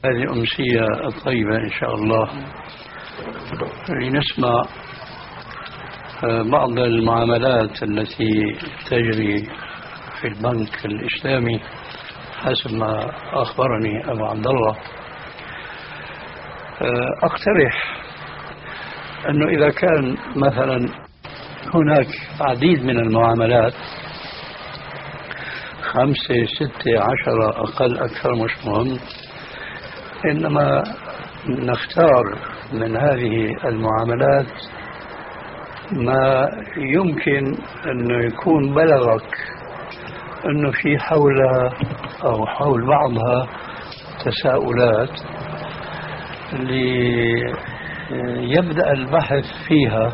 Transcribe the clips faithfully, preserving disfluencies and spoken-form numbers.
هذه أمسية طيبة إن شاء الله. لنسمع بعض المعاملات التي تجري في البنك الإسلامي حسب ما أخبرني أبو عبد الله. أقترح أنه إذا كان مثلا هناك عديد من المعاملات، خمسة ستة عشرة أقل أكثر مش مهم، إنما نختار من هذه المعاملات ما يمكن أنه يكون بلغك أنه في حولها أو حول بعضها تساؤلات ليبدأ البحث فيها،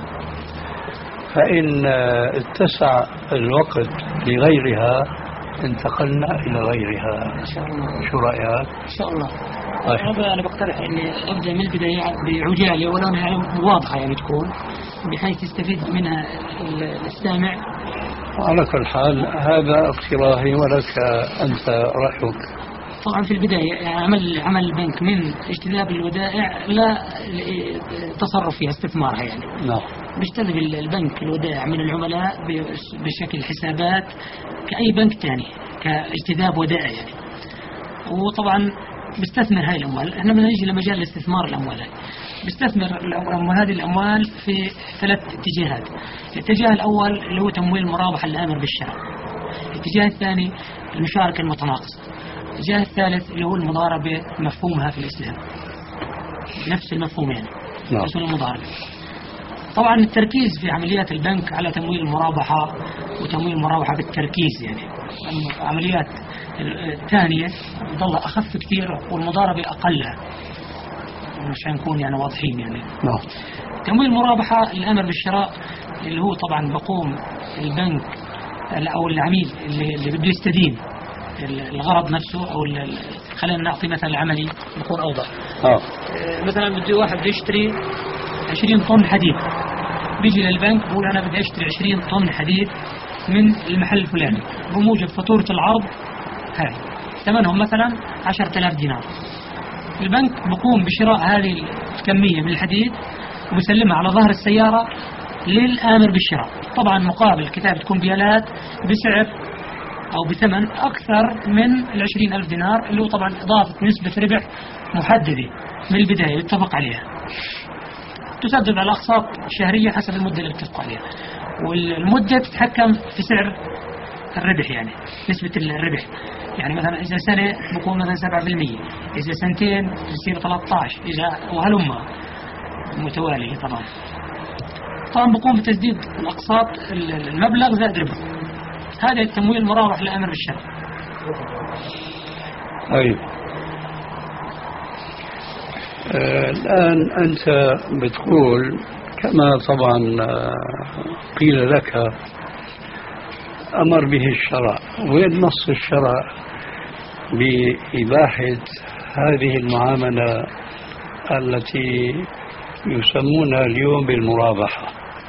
فإن اتسع الوقت لغيرها انتقلنا إلى غيرها إن شاء الله. شو رأيك؟ إن شاء الله. أنا أنا بقترح إني أبدأ من البداية بعجالة ولو أنها واضحة يعني تكون بحيث يستفيد منها السامع. على كل حال هذا اقتراحي ولك أنت رأيك. طبعا في البداية يعني عمل عمل البنك من اجتذاب الودائع لا تصرف فيها استثمارها يعني. نعم. بيجتذب البنك الودائع من العملاء بشكل حسابات كأي بنك ثاني كاجتذاب ودائع يعني. وطبعا بيستثمر هاي الأموال. احنا بدنا نيجي لمجال الاستثمار الأموال. بيستثمر هذه الأموال في ثلاث اتجاهات. الاتجاه الأول اللي هو تمويل المرابحة الآمر بالشراء. الاتجاه الثاني المشاركة المتناقصة. الاتجاه الثالث اللي هو المضاربة مفهومها في الإسلام نفس المفهوم يعني. نعم. اسمه المضاربة. طبعا التركيز في عمليات البنك على تمويل المرابحة وتمويل المرابحة بالتركيز يعني. عمليات الثانية ضل أخف كثير والمضاربة أقلها عشان نكون يعني واضحين يعني. نعم. تمويل المرابحة الأمر بالشراء اللي هو طبعا بقوم البنك أو العميل اللي, اللي بده يستدين الغرض نفسه أو خلينا نعطي مثل عملي يكون أوضح. آه. مثلا بده واحد يشتري عشرين طن حديد، بيجي للبنك بقول أنا بدي أشتري عشرين طن حديد من المحل الفلاني بموجب فاتورة العرض هاي ثمنهم مثلا عشرة آلاف دينار. البنك بقوم بشراء هذه الكمية من الحديد وبسلمها على ظهر السيارة للآمر بالشراء، طبعا مقابل كتابة كمبيالات بسعر أو بثمن أكثر من العشرين ألف دينار اللي هو طبعا إضافة نسبة ربح محددة من البداية يتفق عليها، تسدد على أقساط شهرية حسب المدة اللي اتفقوا عليها، والمدة تتحكم في سعر الربح يعني نسبة الربح. يعني مثلا إذا سنة بكون مثلا سبعة بالمية، إذا سنتين يصير ثلاثة عشر، إذا وهلما متوالية. طبعا طبعا بقوم بتسديد الأقساط المبلغ زائد ربح. هذا التمويل المرابح للأمر بالشراء. طيب آه الآن أنت بتقول كما طبعا آه قيل لك أمر به الشرع، وين نص الشرع بإباحة هذه المعاملة التي يسمونها اليوم بالمرابحة؟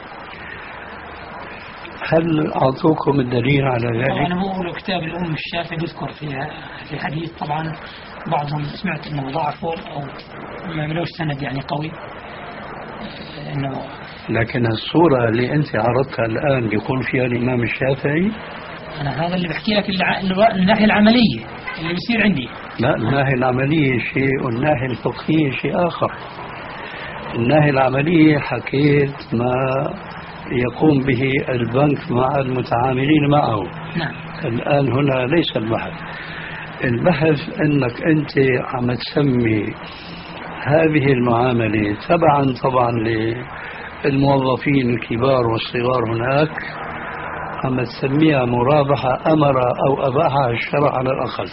هل أعطوكم الدليل على ذلك؟ طبعا هو كتاب الأم الشافعي يذكر فيها في حديث، طبعا بعضهم سمعت أنه ضعفوا أو ما ملوش سند يعني قوي إنه. لكن الصورة اللي أنت عرضتها الآن يقول فيها الإمام الشافعي. أنا هذا اللي بحكي لك الناحية العملية اللي بيصير عندي. لا، الناحية العملية شيء والناحية الفقهية شيء آخر. الناحية العملية حكيت ما يقوم به البنك مع المتعاملين معه. نعم. الآن هنا ليس البحث. البحث أنك أنت عم تسمي هذه المعاملة تبعا طبعا للموظفين الكبار والصغار هناك، عم تسميها مرابحة أمر أو أباحها الشرع على الأقل.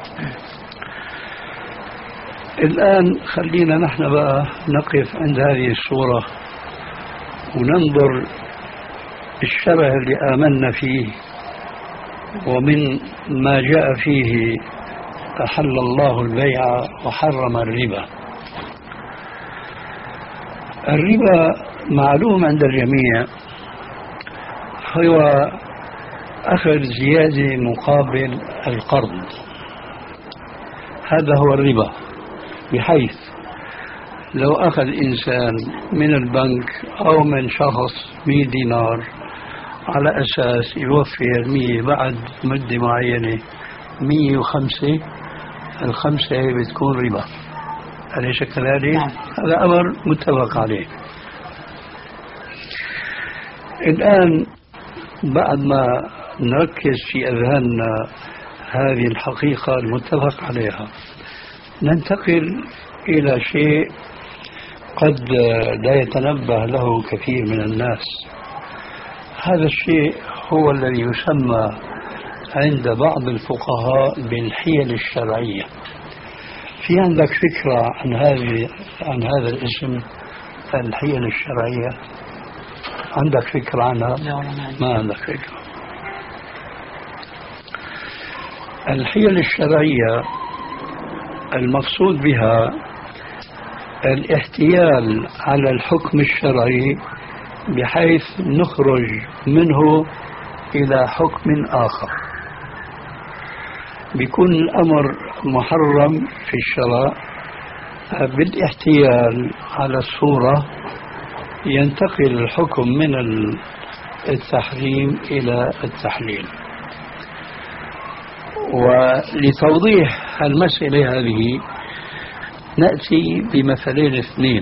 الآن خلينا نحن بقى نقف عند هذه الصورة وننظر الشرع اللي آمنا فيه ومن ما جاء فيه أحل الله البيع وحرم الربا. الربا معلوم عند الجميع هو أخذ زيادة مقابل القرض، هذا هو الربا. بحيث لو أخذ إنسان من البنك أو من شخص مئة دينار على أساس يوفر مية بعد مدة معينة مية وخمسة، الخمسة بتكون ربا، أليس كذلك؟ نعم. هذا أمر متفق عليه. الآن بعد ما نركز في أذهاننا هذه الحقيقة المتفق عليها، ننتقل إلى شيء قد لا يتنبه له كثير من الناس. هذا الشيء هو الذي يسمى عند بعض الفقهاء بالحيل الشرعية. في عندك فكرة عن هذه عن هذا الاسم الحيل الشرعية؟ عندك فكرة عنها؟ ما عندك فكرة. الحيل الشرعية المقصود بها الاحتيال على الحكم الشرعي بحيث نخرج منه إلى حكم آخر. بيكون الأمر محرم في الشرع، بالاحتيال على الصورة ينتقل الحكم من التحريم إلى التحليل. ولتوضيح المسألة هذه نأتي بمثلين اثنين.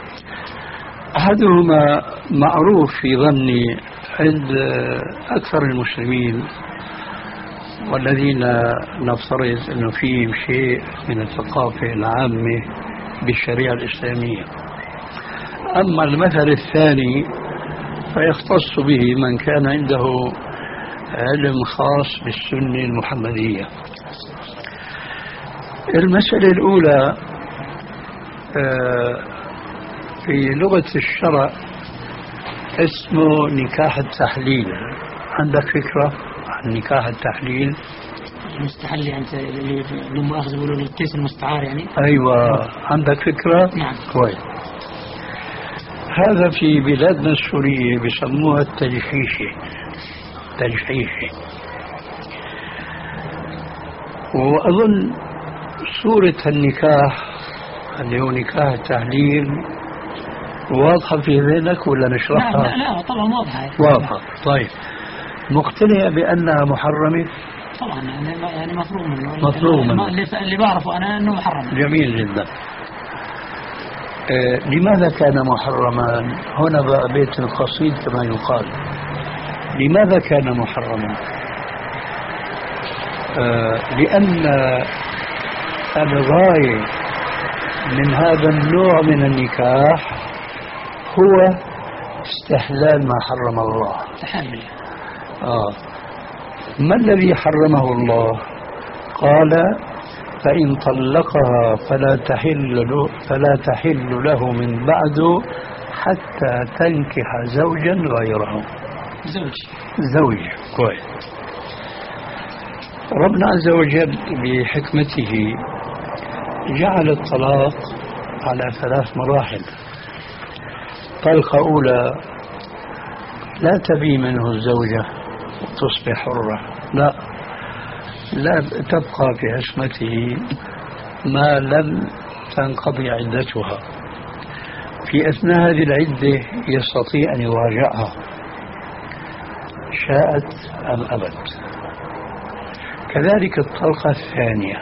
أحدهما معروف في ظني عند أكثر المسلمين والذين نفترض أنه فيهم شيء من الثقافة العامة بالشريعة الإسلامية. أما المثل الثاني فيختص به من كان عنده علم خاص بالسنة المحمدية. المسألة الأولى في لغة الشرع اسمه نكاح التحليل. عندك فكرة عن نكاح التحليل؟ المستحل يعني اللي بدون مؤاخذة بيقولوا الكيس المستعار يعني. أيوة، عندك فكرة؟ نعم. كويس. هذا في بلادنا السورية بيسموها التجحيشة. تجحيشة. وأظن صورة النكاح اللي هو نكاح التحليل واضحة في ذهنك ولا نشرحها؟ لا لا, لا طبعا واضحة. واضحة. طيب، مقتنع بأنها محرمة؟ طبعا يعني يعني مفروض منه. مفروض منه. اللي, اللي بعرفه أنا أنه محرم. جميل جدا. آه لماذا كان محرما؟ هنا بقى بيت القصيد كما يقال. لماذا كان محرما؟ آه لأن الغاية من هذا النوع من النكاح هو استحلال ما حرم الله. تحلل. آه. ما الذي حرمه الله؟ قال: فإن طلقها فلا تحل له فلا تحل له من بعد حتى تنكح زوجا غيره. زوج. زوج. كويس. ربنا عز وجل بحكمته جعل الطلاق على ثلاث مراحل. طلقة أولى لا تبي منه الزوجة تصبح حرة، لا لا تبقى في عصمته ما لم تنقضي عدتها. في أثناء هذه العدة يستطيع أن يراجعها شاءت أم أبت. كذلك الطلقة الثانية.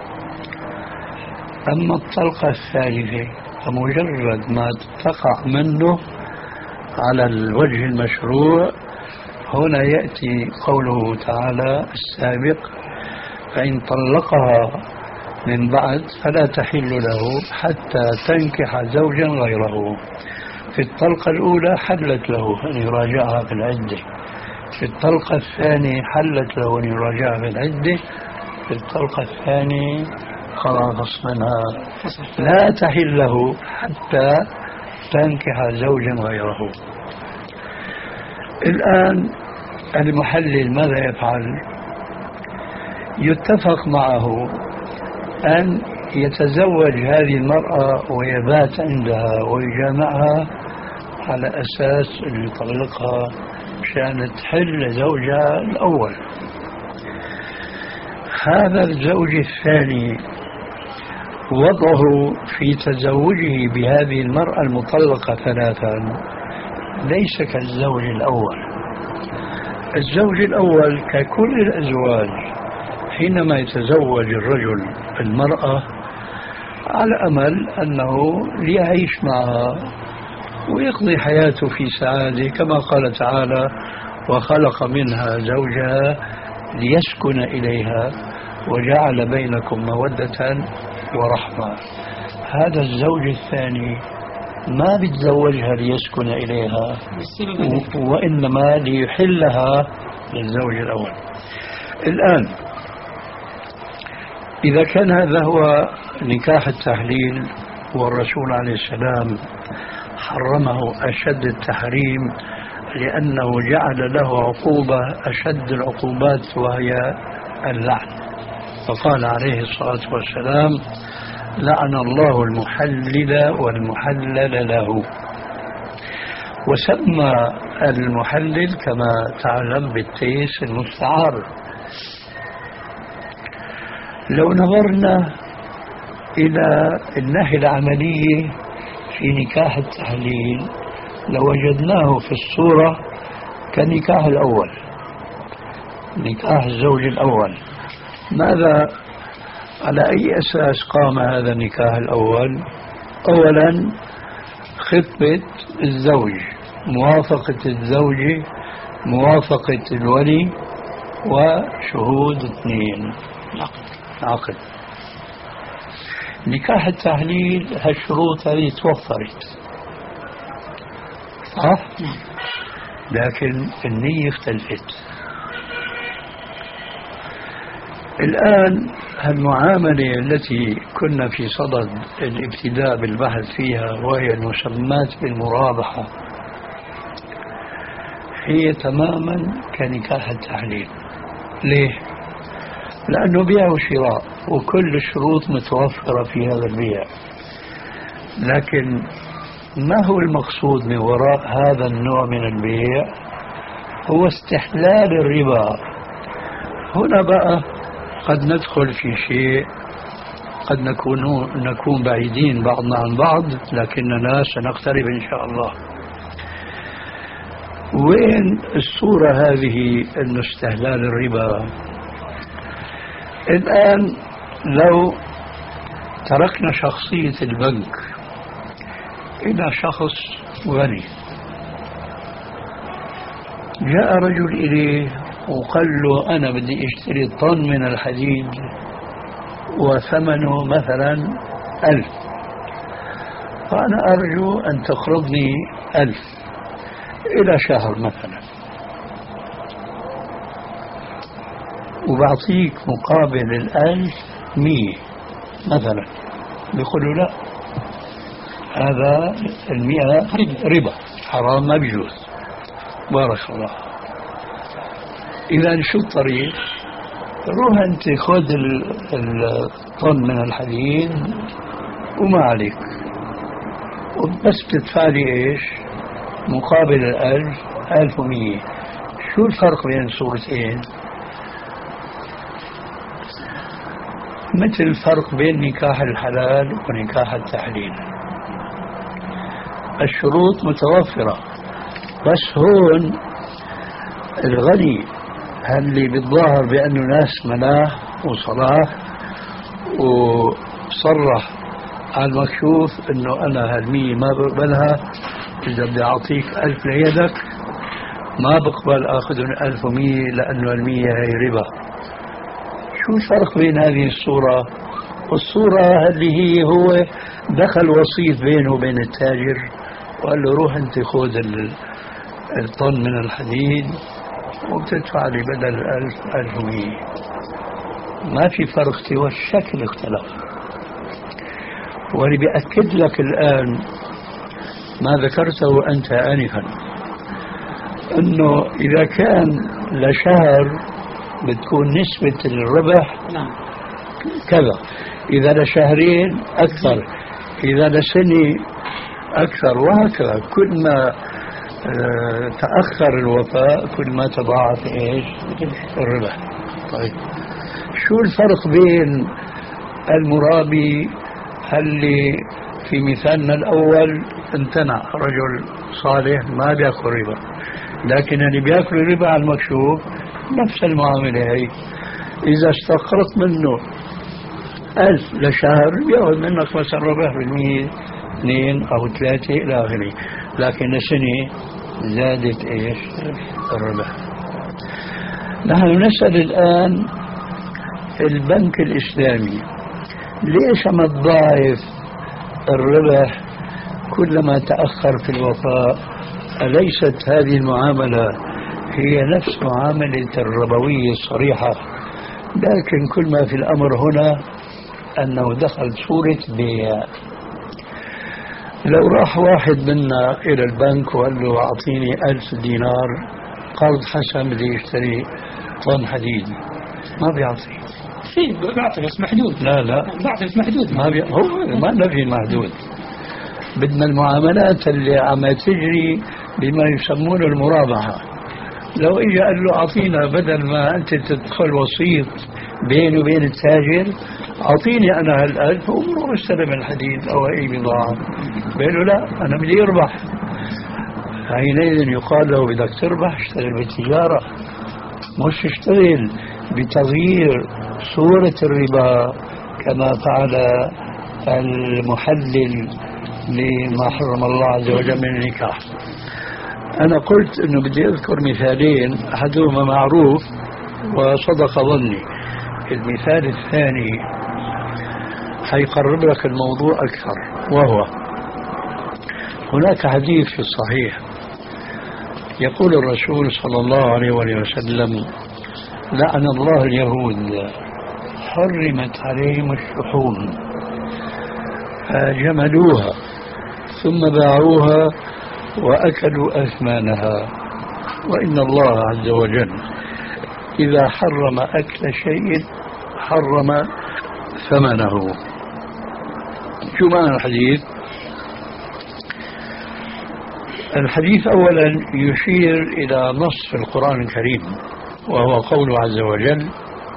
أما الطلقة الثالثة فمجرد ما تقع منه على الوجه المشروع، هنا يأتي قوله تعالى السابق: فإن طلقها من بعد فلا تحل له حتى تنكح زوجا غيره. في الطلقة الأولى حلت له أن يراجعها في العدة، في الطلقة الثانية حلت له أن يراجعها في العدة، في الطلقة الثانية خلاص منها لا تحل له حتى تنكح زوجا غيره. الآن المحلل ماذا يفعل؟ يتفق معه أن يتزوج هذه المرأة ويبات عندها ويجامعها على أساس أن يطلقها مشان تحل زوجها الأول. هذا الزوج الثاني وضعه في تزوجه بهذه المرأة المطلقة ثلاثا ليس كالزوج الأول. الزوج الأول ككل الأزواج حينما يتزوج الرجل المرأة على أمل أنه ليعيش معها ويقضي حياته في سعادة، كما قال تعالى: وخلق منها زوجها ليسكن إليها وجعل بينكم مودة ورحمة. هذا الزوج الثاني ما بيتزوجها ليسكن إليها، وإنما ليحلها للزوج الأول. الآن إذا كان هذا هو نكاح التحليل والرسول عليه السلام حرمه أشد التحريم لأنه جعل له عقوبة أشد العقوبات وهي اللعن، فقال عليه الصلاة والسلام: لعن الله المحلل والمحلل له. وسمى المحلل كما تعلم بالتيس المستعار. لو نظرنا إلى الناحية العملية في نكاح التحليل لوجدناه في الصورة كنكاح الأول، نكاح الزوج الأول. ماذا على أي أساس قام هذا النكاح الأول؟ أولا خطبة الزوج، موافقة الزوج، موافقة الولي، وشهود اثنين، عقد. نكاح التحليل هالشروط هذه توفرت، صح؟ لكن النية اختلفت. الآن المعاملة التي كنا في صدد الابتداء بالبحث فيها وهي المسمات بالمرابحة هي تماما كنكاح التحليل. ليه؟ لأنه بيع وشراء وكل الشروط متوفرة في هذا البيع، لكن ما هو المقصود من وراء هذا النوع من البيع؟ هو استحلال الربا. هنا بقى قد ندخل في شيء قد نكون نكون بعيدين بعضنا عن بعض، لكننا سنقترب إن شاء الله. وين الصورة هذه أن استحلال الربا؟ الآن لو تركنا شخصية البنك إلى شخص غني، جاء رجل إليه وقال له: أنا بدي اشتري طن من الحديد وثمنه مثلا ألف، فأنا أرجو أن تقرضني ألف إلى شهر مثلا، وبعطيك مقابل الألف مية مثلا. بيقول له: لا، هذا المئة ربا حرام، ما بيجوز. بارك الله. إذا شو الطريق؟ روح أنت خذ الطن من الحديد وما عليك، وبس تدفع لي إيش؟ مقابل الألف ألف ومية. شو الفرق بين الصورتين؟ مثل الفرق بين نكاح الحلال ونكاح التحليل. الشروط متوفرة، بس هون الغني اللي بالظاهر بأنه ناس ملاح وصلاح وصرح على المكشوف أنه أنا هالمية ما بقبلها، إذا بدي أعطيك ألف ليدك ما بقبل أخذ ألف ومية لأنه المية هي ربا. شو الفرق بين هذه الصورة والصورة اللي هي هو دخل وسيط بينه وبين التاجر وقال له: روح أنت خذ الطن من الحديد وبتدفع لي بدل ألف ألف ومية. ما في فرق سوى الشكل اختلف. واللي بيأكد لك الآن ما ذكرته أنت آنفا، أنه إذا كان لشهر بتكون نسبة الربح كذا، إذا لشهرين أكثر، إذا لسنة أكثر، وهكذا. كل ما تأخر الوفاء كل ما تضاعف إيش الربح. طيب شو الفرق بين المرابي اللي في مثالنا الأول امتنع رجل صالح ما بيأكل ربا، لكن اللي بيأكل ربا على المكشوف نفس المعاملة هي. إذا استقرت منه ألف لشهر يأخذ منك مثلا ربح بالمية اثنين أو ثلاثة إلى آخره، لكن السنة زادت إيش الربح. نحن نسأل الآن البنك الإسلامي ليش ما تضاعف الربح كلما تأخر في الوفاء؟ أليست هذه المعاملة هي نفس معاملة الربوية الصريحة؟ لكن كل ما في الأمر هنا أنه دخل صورة بيع. لو راح واحد منا إلى البنك وقال له أعطيني ألف دينار قرض حسن بدي يشتري طن حديد، ما بيعطي. في بعطي بس محدود. لا لا بعطي بس محدود. ما بي... هو ما نفي محدود. بدنا المعاملات اللي عم تجري بما يسمونه المرابحة. لو اجى قال له أعطينا بدل ما أنت تدخل وسيط بيني وبين التاجر، أعطيني أنا هالألف وروح استلم الحديد أو أي بضاعة. بيقول له لا أنا بدي أربح. حينئذ يقال له بدك تربح اشتغل بالتجارة، مش اشتغل بتغيير صورة الربا كما فعل المحلل لما حرم الله عز وجل من النكاح. أنا قلت أنه بدي أذكر مثالين، أحدهما معروف وصدق ظني، المثال الثاني حيقرب لك الموضوع أكثر. وهو هناك حديث في الصحيح يقول الرسول صلى الله عليه وسلم: لعن الله اليهود حرمت عليهم الشحوم جملوها ثم باعوها وأكلوا أثمانها، وإن الله عز وجل إذا حرم أكل شيء حرم ثمنه. شو معنى الحديث؟ الحديث أولا يشير إلى نص في القرآن الكريم، وهو قوله عز وجل: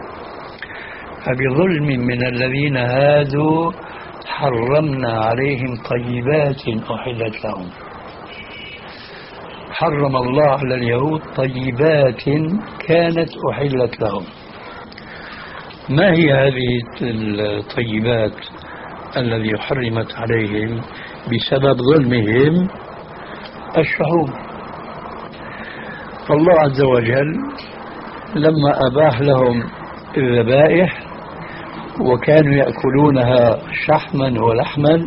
فبظلم من الذين هادوا حرمنا عليهم طيبات أحلت لهم. حرم الله على اليهود طيبات كانت أحلت لهم. ما هي هذه الطيبات الذي حرمت عليهم بسبب ظلمهم؟ الشحوم. فالله عز وجل لما أباح لهم الذبائح وكانوا يأكلونها شحما ولحما،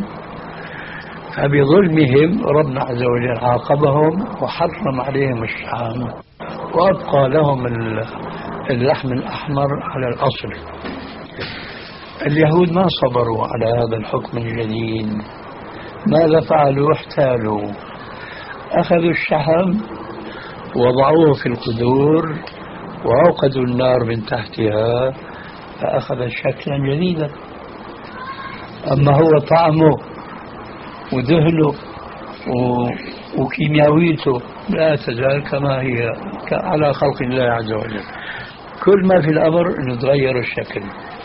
فبظلمهم ربنا عز وجل عاقبهم وحرم عليهم الشحم وأبقى لهم اللحم الأحمر على الأصل. اليهود ما صبروا على هذا الحكم الجديد. ماذا فعلوا؟ احتالوا، أخذوا الشحم وضعوه في القدور وأوقدوا النار من تحتها فأخذ شكلا جديدا. أما هو طعمه ودهنه وكيمياويته لا تزال كما هي على خلق الله عز وجل. كل ما في الأمر أن تغير الشكل،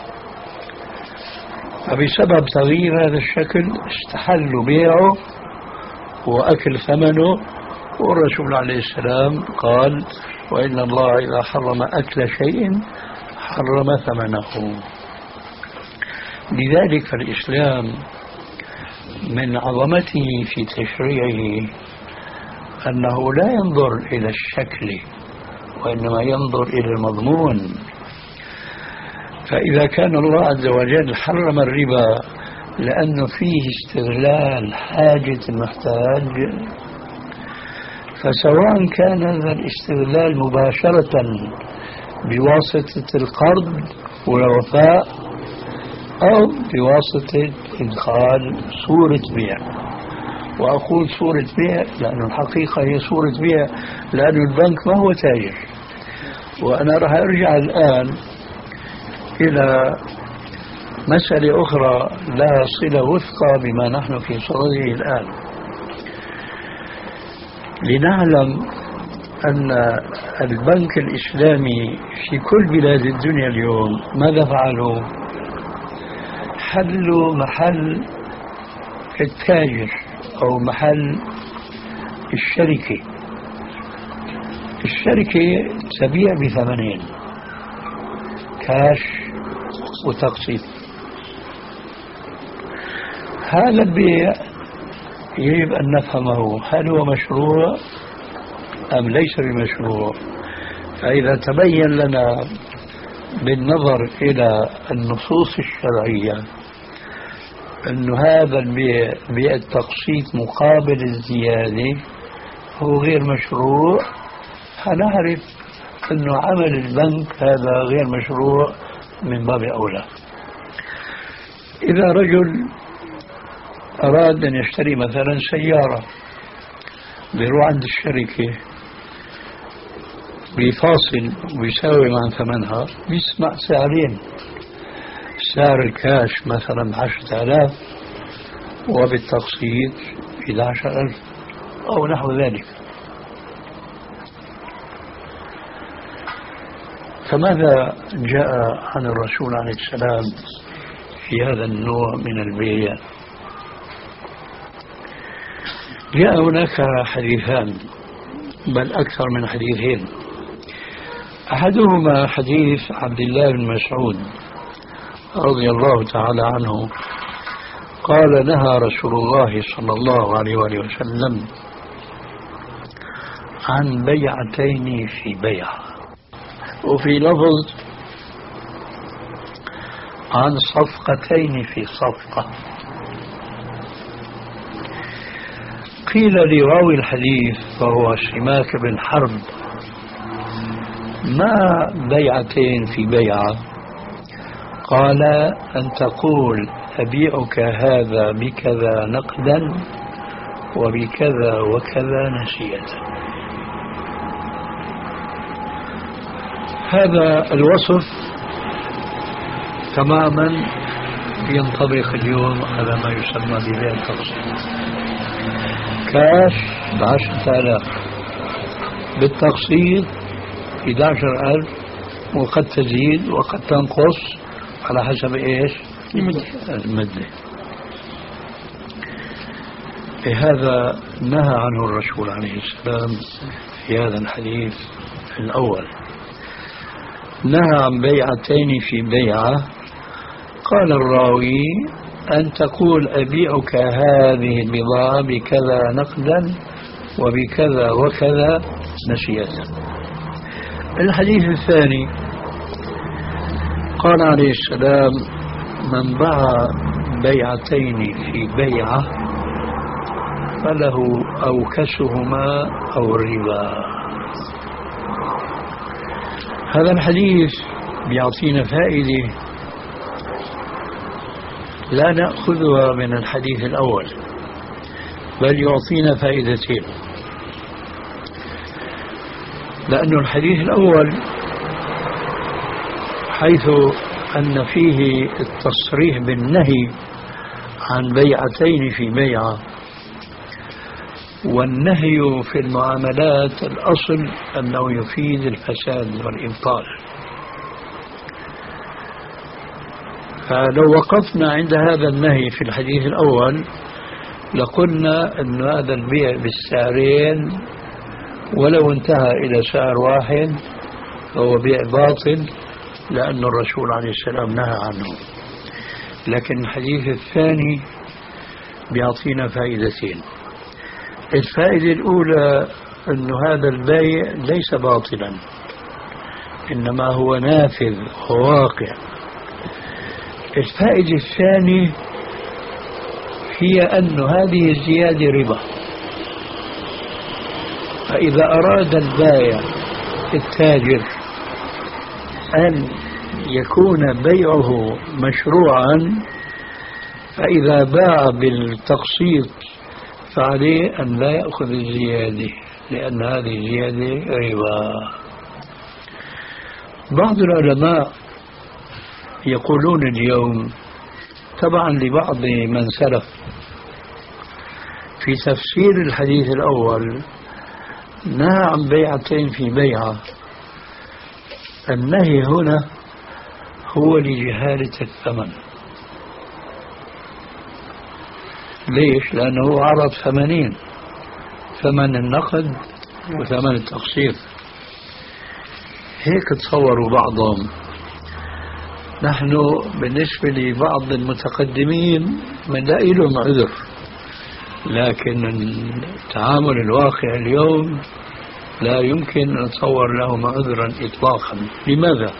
فبسبب تغيير هذا الشكل استحلوا بيعه وأكل ثمنه. والرسول عليه السلام قال: وإن الله إذا حرم أكل شيء حرم ثمنه. لذلك فالإسلام من عظمته في تشريعه أنه لا ينظر إلى الشكل وإنما ينظر إلى المضمون. فإذا كان الله عز وجل حرم الربا لأنه فيه استغلال حاجة المحتاج، فسواء كان هذا الاستغلال مباشرة بواسطة القرض والوفاء أو بواسطة إدخال صورة بيع. وأقول صورة بيع لأن الحقيقة هي صورة بيع، لأن البنك ما هو تاجر. وأنا راح أرجع الآن إلى مسألة أخرى لها صلة وثقة بما نحن في صدده الآن، لنعلم أن البنك الإسلامي في كل بلاد الدنيا اليوم ماذا فعلوا؟ حله محل التاجر أو محل الشركة. الشركة تبيع بثمنين، كاش وتقسيط. هذا البيع يجب أن نفهمه، هل هو مشروع أم ليس بمشروع؟ فإذا تبين لنا بالنظر إلى النصوص الشرعية أن هذا البيع بيع التقسيط مقابل الزيادة هو غير مشروع، هنعرف أن عمل البنك هذا غير مشروع من باب أولى. إذا رجل أراد أن يشتري مثلا سيارة، بيروح عند الشركة بيفاصل ويساوي مع ثمنها، بيسمع سعرين، سعر الكاش مثلا عشرة آلاف وبالتقسيط إحدى عشر ألف أو نحو ذلك. فماذا جاء عن الرسول عليه السلام في هذا النوع من البيع؟ جاء هناك حديثان، بل أكثر من حديثين. أحدهما حديث عبد الله بن مسعود رضي الله تعالى عنه قال: نهى رسول الله صلى الله عليه وآله وسلم عن بيعتين في بيع، وفي لفظ عن صفقتين في صفقة. قيل لراوي الحديث فهو سماك بن حرب: ما بيعتين في بيعة؟ قال: أن تقول أبيعك هذا بكذا نقدا وبكذا وكذا نسية. هذا الوصف تماما ينطبق اليوم على ما يسمى ببيع التقسيط. كاش بعشرة آلاف، بالتقسيط إحدى عشر ألف، وقد تزيد وقد تنقص على حسب إيش؟ المدة. هذا نهى عنه الرسول عليه السلام في هذا الحديث الأول. نهى عن بيعتين في بيعة. قال الراوي: أن تقول أبيعك هذه البضاعة بكذا نقدا وبكذا وكذا نسية. الحديث الثاني قال عليه السلام: من باع بيعتين في بيعة فله أوكسهما أو الربا. هذا الحديث بيعطينا فائدة لا نأخذها من الحديث الأول، بل يعطينا فائدتين. لأن الحديث الأول حيث أن فيه التصريح بالنهي عن بيعتين في بيعة، والنهي في المعاملات الأصل أنه يفيد الفساد والإبطال. فلو وقفنا عند هذا النهي في الحديث الأول لقلنا أن هذا البيع بالسعرين ولو انتهى إلى سعر واحد فهو بيع باطل، لأن الرسول عليه السلام نهى عنه. لكن الحديث الثاني بيعطينا فائدتين. الفائدة الأولى أن هذا البيع ليس باطلا، إنما هو نافذ وواقع. الفائدة الثانية هي أن هذه الزيادة ربا، فإذا أراد البائع التاجر أن يكون بيعه مشروعا، فإذا باع بالتقسيط فعليه أن لا يأخذ الزيادة، لأن هذه الزيادة ربا. بعض العلماء يقولون اليوم تبعا لبعض من سلف في تفسير الحديث الأول نهى عن بيعتين في بيعة. النهي هنا هو لجهالة الثمن، ليش؟ لأنه عرض ثمنين، ثمن النقد وثمن التقسيط. هيك تصوروا بعضهم. نحن بالنسبة لبعض المتقدمين بنلاقي لهم عذر، لكن التعامل الواقع اليوم لا يمكن أن نتصور لهم عذرا إطلاقا. لماذا؟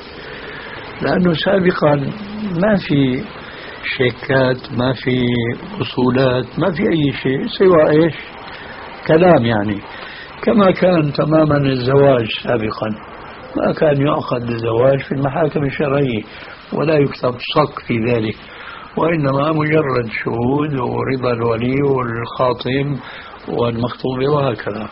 لأنه سابقا ما في شيكات، ما في وصولات، ما في أي شيء سوى إيش؟ كلام. يعني كما كان تماما الزواج سابقا، ما كان يعقد الزواج في المحاكم الشرعية ولا يكتب صك في ذلك، وإنما مجرد شهود ورضا الولي والخاطب والمخطوبة وهكذا.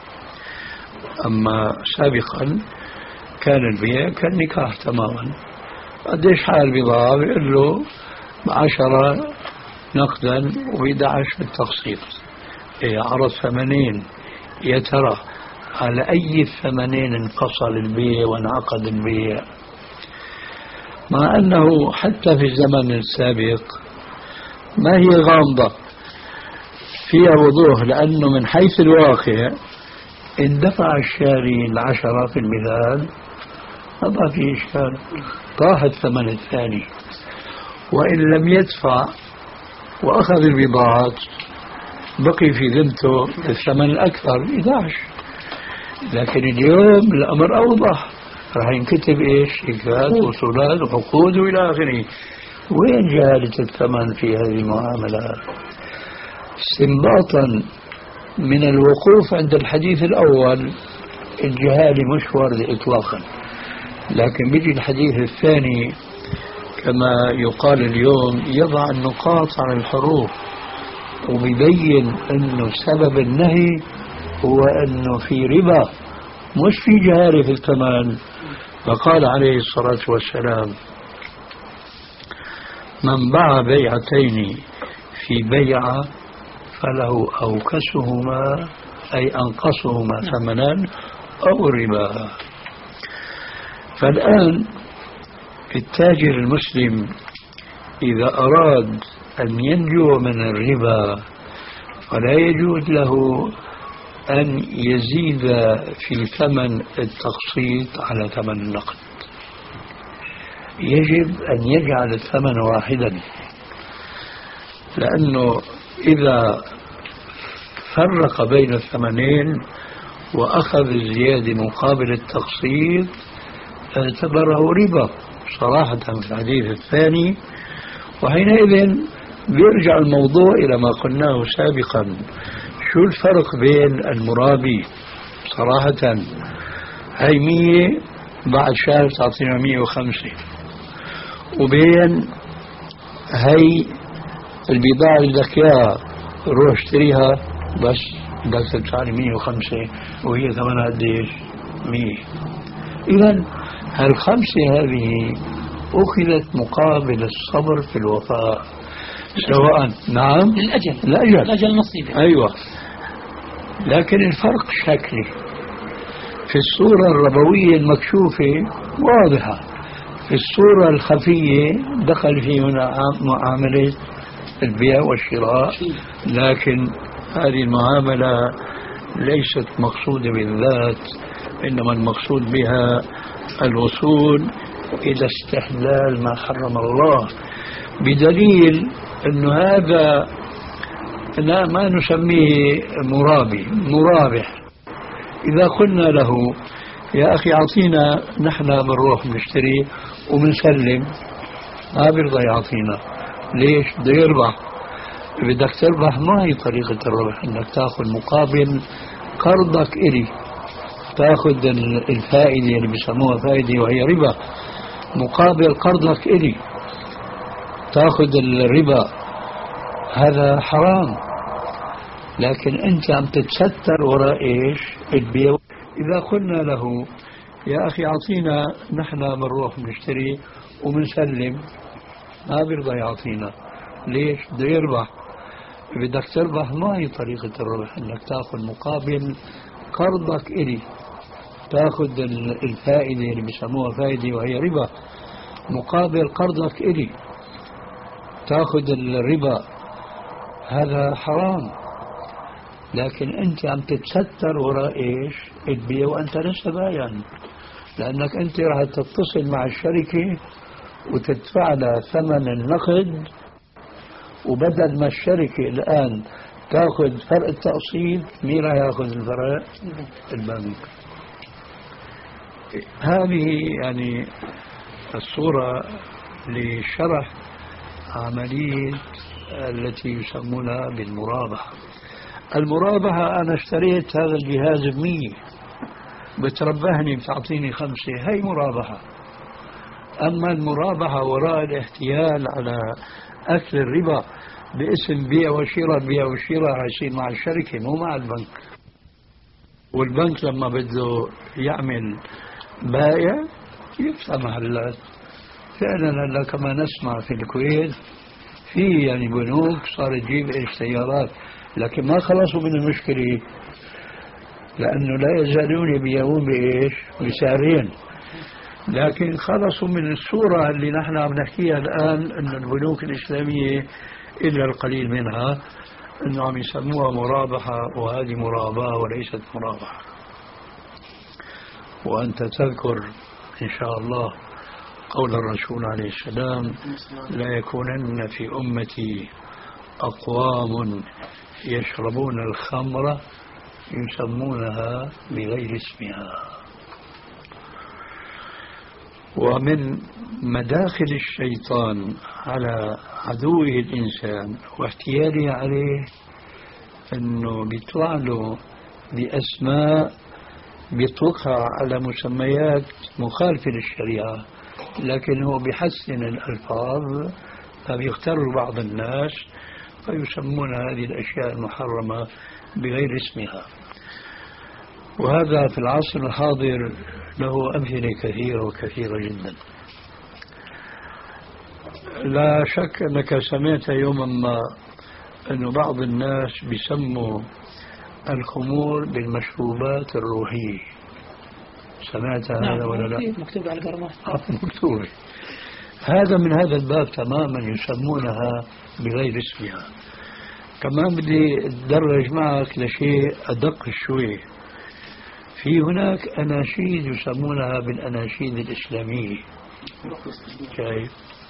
أما سابقا كان البيع كالنكاح تماما. قديش حال بضاعة بيقول له بعشرة نقدا وبإحدى عشر بالتقسيط. إيه عرض ثمنين، يا ترى على أي الثمنين انفصل البيع وانعقد البيع؟ مع أنه حتى في الزمن السابق ما هي غامضة، فيها وضوح، لأنه من حيث الواقع إن دفع الشاري العشرة في المثال ما في إشكال، طاح الثمن الثاني. وإن لم يدفع وأخذ البضاعات بقي في ذمته الثمن الأكثر إحدى عشر. لكن اليوم الأمر أوضح، راح ينكتب إيش؟ شيكات وصولات وعقود وإلى آخره. وين جهالة الثمن في هذه المعاملات؟ استنباطا من الوقوف عند الحديث الأول الجهالة مش واردة إطلاقا، لكن بيجي الحديث الثاني كما يقال اليوم يضع النقاط على الحروف، وبيبين أنه سبب النهي هو أنه في ربا مش في جهالة في الثمن. فقال عليه الصلاة والسلام: من باع بيعتين في بيعة فله أوكسهما أي أنقصهما ثمنا أو ربا. فالآن التاجر المسلم إذا أراد أن ينجو من الربا فلا يجوز له أن يزيد في ثمن التقسيط على ثمن النقد، يجب أن يجعل الثمن واحدا، لأنه إذا فرق بين الثمنين وأخذ الزيادة مقابل التقسيط اعتبره ربا صراحة في الحديث الثاني. وحينئذ بيرجع الموضوع إلى ما قلناه سابقا: شو الفرق بين المرابي صراحة هاي مية بعد شهر تعطينا مية وخمسة، وبين هاي البضاعة اللي بدك إياها روح اشتريها بس بدك تدفعني مية وخمسة وهي ثمنها قديش؟ مية. إذن هالخمسة هذه أخذت مقابل الصبر في الوفاء، سواء نعم الأجل الأجل الأجل نصيبه. أيوة، لكن الفرق شكلي. في الصورة الربوية المكشوفة واضحة، في الصورة الخفية دخل في هنا معاملة البيع والشراء، لكن هذه المعاملة ليست مقصودة بالذات، إنما المقصود بها الوصول إلى استحلال ما حرم الله، بدليل أنه هذا ما نسميه مرابي، مرابح. إذا قلنا له يا أخي أعطينا، نحن بنروح نشتري وبنسلم، ما بيرضى يعطينا. ليش؟ بده يربح. بدك تربح ما هي طريقة الربح، انك تاخذ مقابل قرضك إلي، تاخذ الفائدة اللي بيسموها فائدة وهي ربا، مقابل قرضك إلي تاخذ الربا، هذا حرام. لكن انت عم تتستر وراء ايش؟ البيع. اذا قلنا له يا اخي اعطينا، نحن بنروح بنشتري وبنسلم، ما بيرضى يعطينا. ليش؟ بده يربح. بدك تربح ما هي طريقة الربح، انك تاخذ مقابل قرضك إلي، تاخذ الفائدة اللي بيسموها فائدة وهي ربا، مقابل قرضك إلي تاخذ الربا، هذا حرام. لكن أنت عم تتستر وراء إيش؟ البيع وأنت لست بايعا، لأنك أنت راح تتصل مع الشركة وتدفع لها ثمن النقد، وبدل ما الشركة الآن تأخذ فرق التقسيط، مين راح يأخذ الفرق؟ البنك. هذه يعني الصورة لشرح عملية التي يسمونها بالمرابحة. المرابحة أنا اشتريت هذا الجهاز بمية، بتربحني بتعطيني خمسة، هي مرابحة. أما المرابحة وراء الاحتيال على أكل الربا باسم بيع وشراء، بيع وشراء هيصير مع الشركة مو مع البنك. والبنك لما بده يعمل بائع يفتح محلات. فعلا هلا كما نسمع في الكويت في يعني بنوك صار تجيب ايش سيارات، لكن ما خلصوا من المشكلة، لأنه لا يزالون يبيعون بإيش؟ بسعرين. لكن خلصوا من الصورة اللي نحن عم نحكيها الآن، أن البنوك الإسلامية إلا القليل منها أنه عم يسموها مرابحة، وهذه مرابحة وليست مرابحة. وأنت تذكر إن شاء الله قول الرسول عليه السلام: لا يكونن في أمتي أقوام يشربون الخمر يسمونها بغير اسمها. ومن مداخل الشيطان على عدوه الإنسان واحتياله عليه أنه بيطلع له بأسماء بيطلقها على مسميات مخالفة للشريعة، لكن هو بيحسن الألفاظ، فبيختار بعض الناس فيسمون هذه الأشياء المحرمة بغير اسمها. وهذا في العصر الحاضر له أمثلة كثيرة وكثيرة جدا. لا شك أنك سمعت يوما ما أن بعض الناس بيسموا الخمور بالمشروبات الروحية. سمعت هذا؟ نعم. ولا لا؟ مكتوب على القرمات. مكتوب. هذا من هذا الباب تماما، يسمونها بغير اسمها. كمان بدي أتدرج معك لشيء أدق شوي. في هناك أناشيد يسمونها بالأناشيد الإسلامية. كيف؟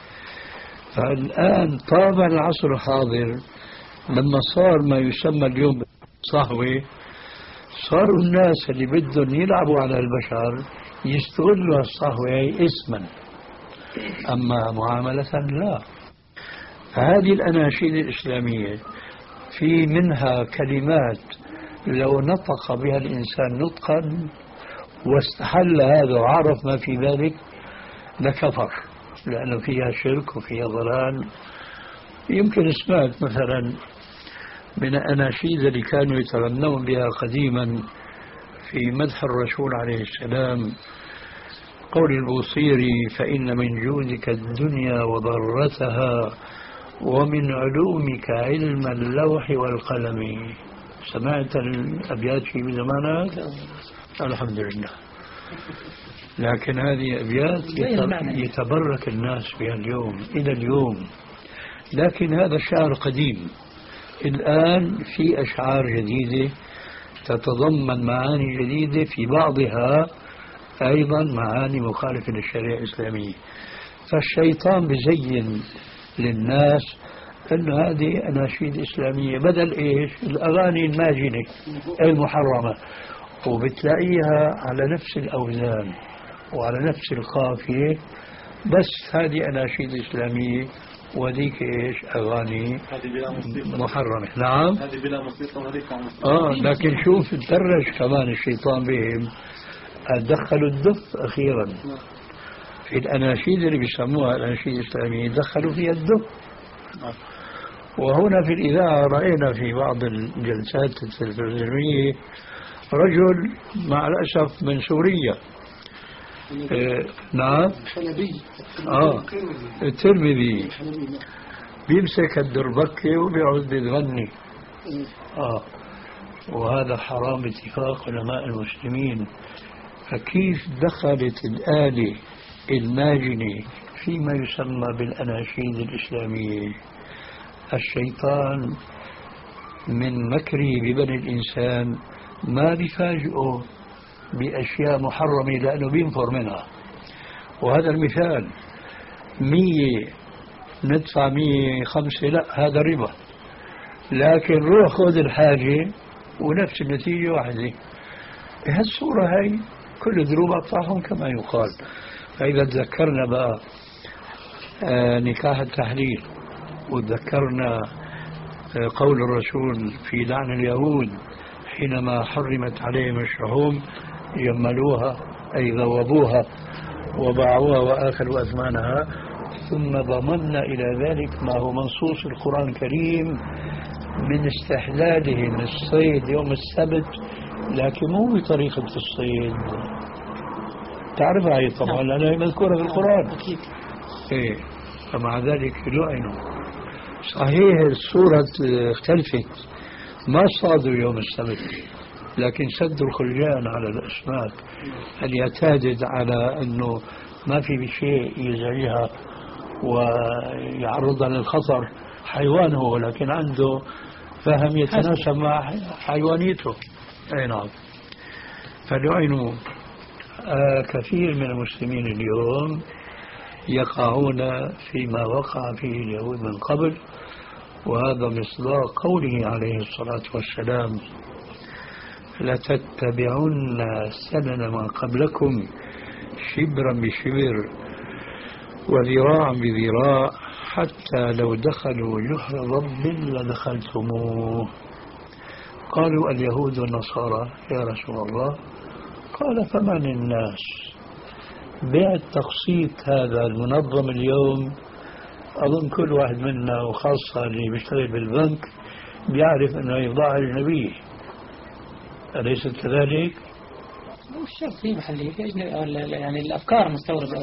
فالآن طابع العصر الحاضر لما صار ما يسمى اليوم صهوة، صاروا الناس اللي بدهم يلعبوا على البشر يستغلوا الصهوة اسما، أما معاملة لا. فهذه الأناشيد الإسلامية في منها كلمات لو نطق بها الإنسان نطقا واستحل هذا وعرف ما في ذلك لكفر، لأنه فيها شرك وفيها ضلال. يمكن سمعت مثلا من الأناشيد اللي كانوا يتغنون بها قديما في مدح الرسول عليه السلام قول البوصيري: فإن من جودك الدنيا وضرتها ومن علومك علم اللوح والقلم. سمعت الأبيات في زمانك؟ الحمد لله. لكن هذه أبيات يتبرك الناس بها اليوم إلى اليوم، لكن هذا الشعر قديم. الآن في أشعار جديدة تتضمن معاني جديدة، في بعضها أيضا معاني مخالفة للشريعة الإسلامية. فالشيطان بزين للناس أن هذه أناشيد إسلامية بدل إيش؟ الأغاني الماجنة المحرمة، وبتلاقيها على نفس الأوزان وعلى نفس القافية، بس هذه أناشيد إسلامية وذيك إيش؟ أغاني محرمة. نعم. هذه بلا موسيقى وهذيك آه لكن شوف تدرج كمان الشيطان بهم، دخلوا الدف أخيرا في الأناشيد اللي بيسموها الأناشيد الإسلامية، دخلوا فيها الدف. وهنا في الإذاعة رأينا في بعض الجلسات التلفزيونية رجل مع الأسف من سوريا. آه نعم. آه الترمذي بيمسك الدربكة وبيقعد بيغني. آه وهذا حرام باتفاق علماء المسلمين. فكيف دخلت الآلة الماجنة فيما يسمى بالأناشيد الإسلامية؟ الشيطان من مكره ببني الإنسان ما بيفاجئه بأشياء محرمة لأنه بينفر منها. وهذا المثال مية ندفع مية خمسة، لا هذا ربا، لكن روح خذ الحاجة ونفس النتيجة واحدة. بهالصورة هاي كل ذنوب أطاعهم كما يقال. فإذا تذكرنا بقى آه نكاح التحليل، وتذكرنا آه قول الرسول في لعن اليهود حينما حرمت عليهم الشحوم جملوها أي ذوبوها وباعوها وآكلوا أثمانها، ثم ضمنا إلى ذلك ما هو منصوص القرآن الكريم من استحلالهم الصيد يوم السبت، لكن مو بطريقة الصيد تعرفها هي طبعا لأنها مذكورة في القرآن. أكيد. إيه. فمع ذلك لعنوا. صحيح الصورة اختلفت، ما صادوا يوم السبت لكن سدوا الخلجان على الأسماك، هل يعتادد على أنه ما في بشيء يزعجها ويعرضها للخطر، حيوان هو لكن عنده فهم يتناسب مع حيوانيته. أي نعم. فلعنوا. آه كثير من المسلمين اليوم يقعون فيما وقع فيه اليهود من قبل، وهذا مصداق قوله عليه الصلاة والسلام: لتتبعن سنن من قبلكم شبرا بشبر وذراعا بذراع حتى لو دخلوا جحر ضب لدخلتموه. قالوا: اليهود والنصارى يا رسول الله. قال: فمن الناس؟ بيع التقسيط هذا المنظم اليوم أظن كل واحد منا وخاصة اللي بيشتغل بالبنك بيعرف أنه بضاعة أجنبية، أليست كذلك؟ مو الشرط في محلية، في أجنبي يعني الأفكار مستوردة.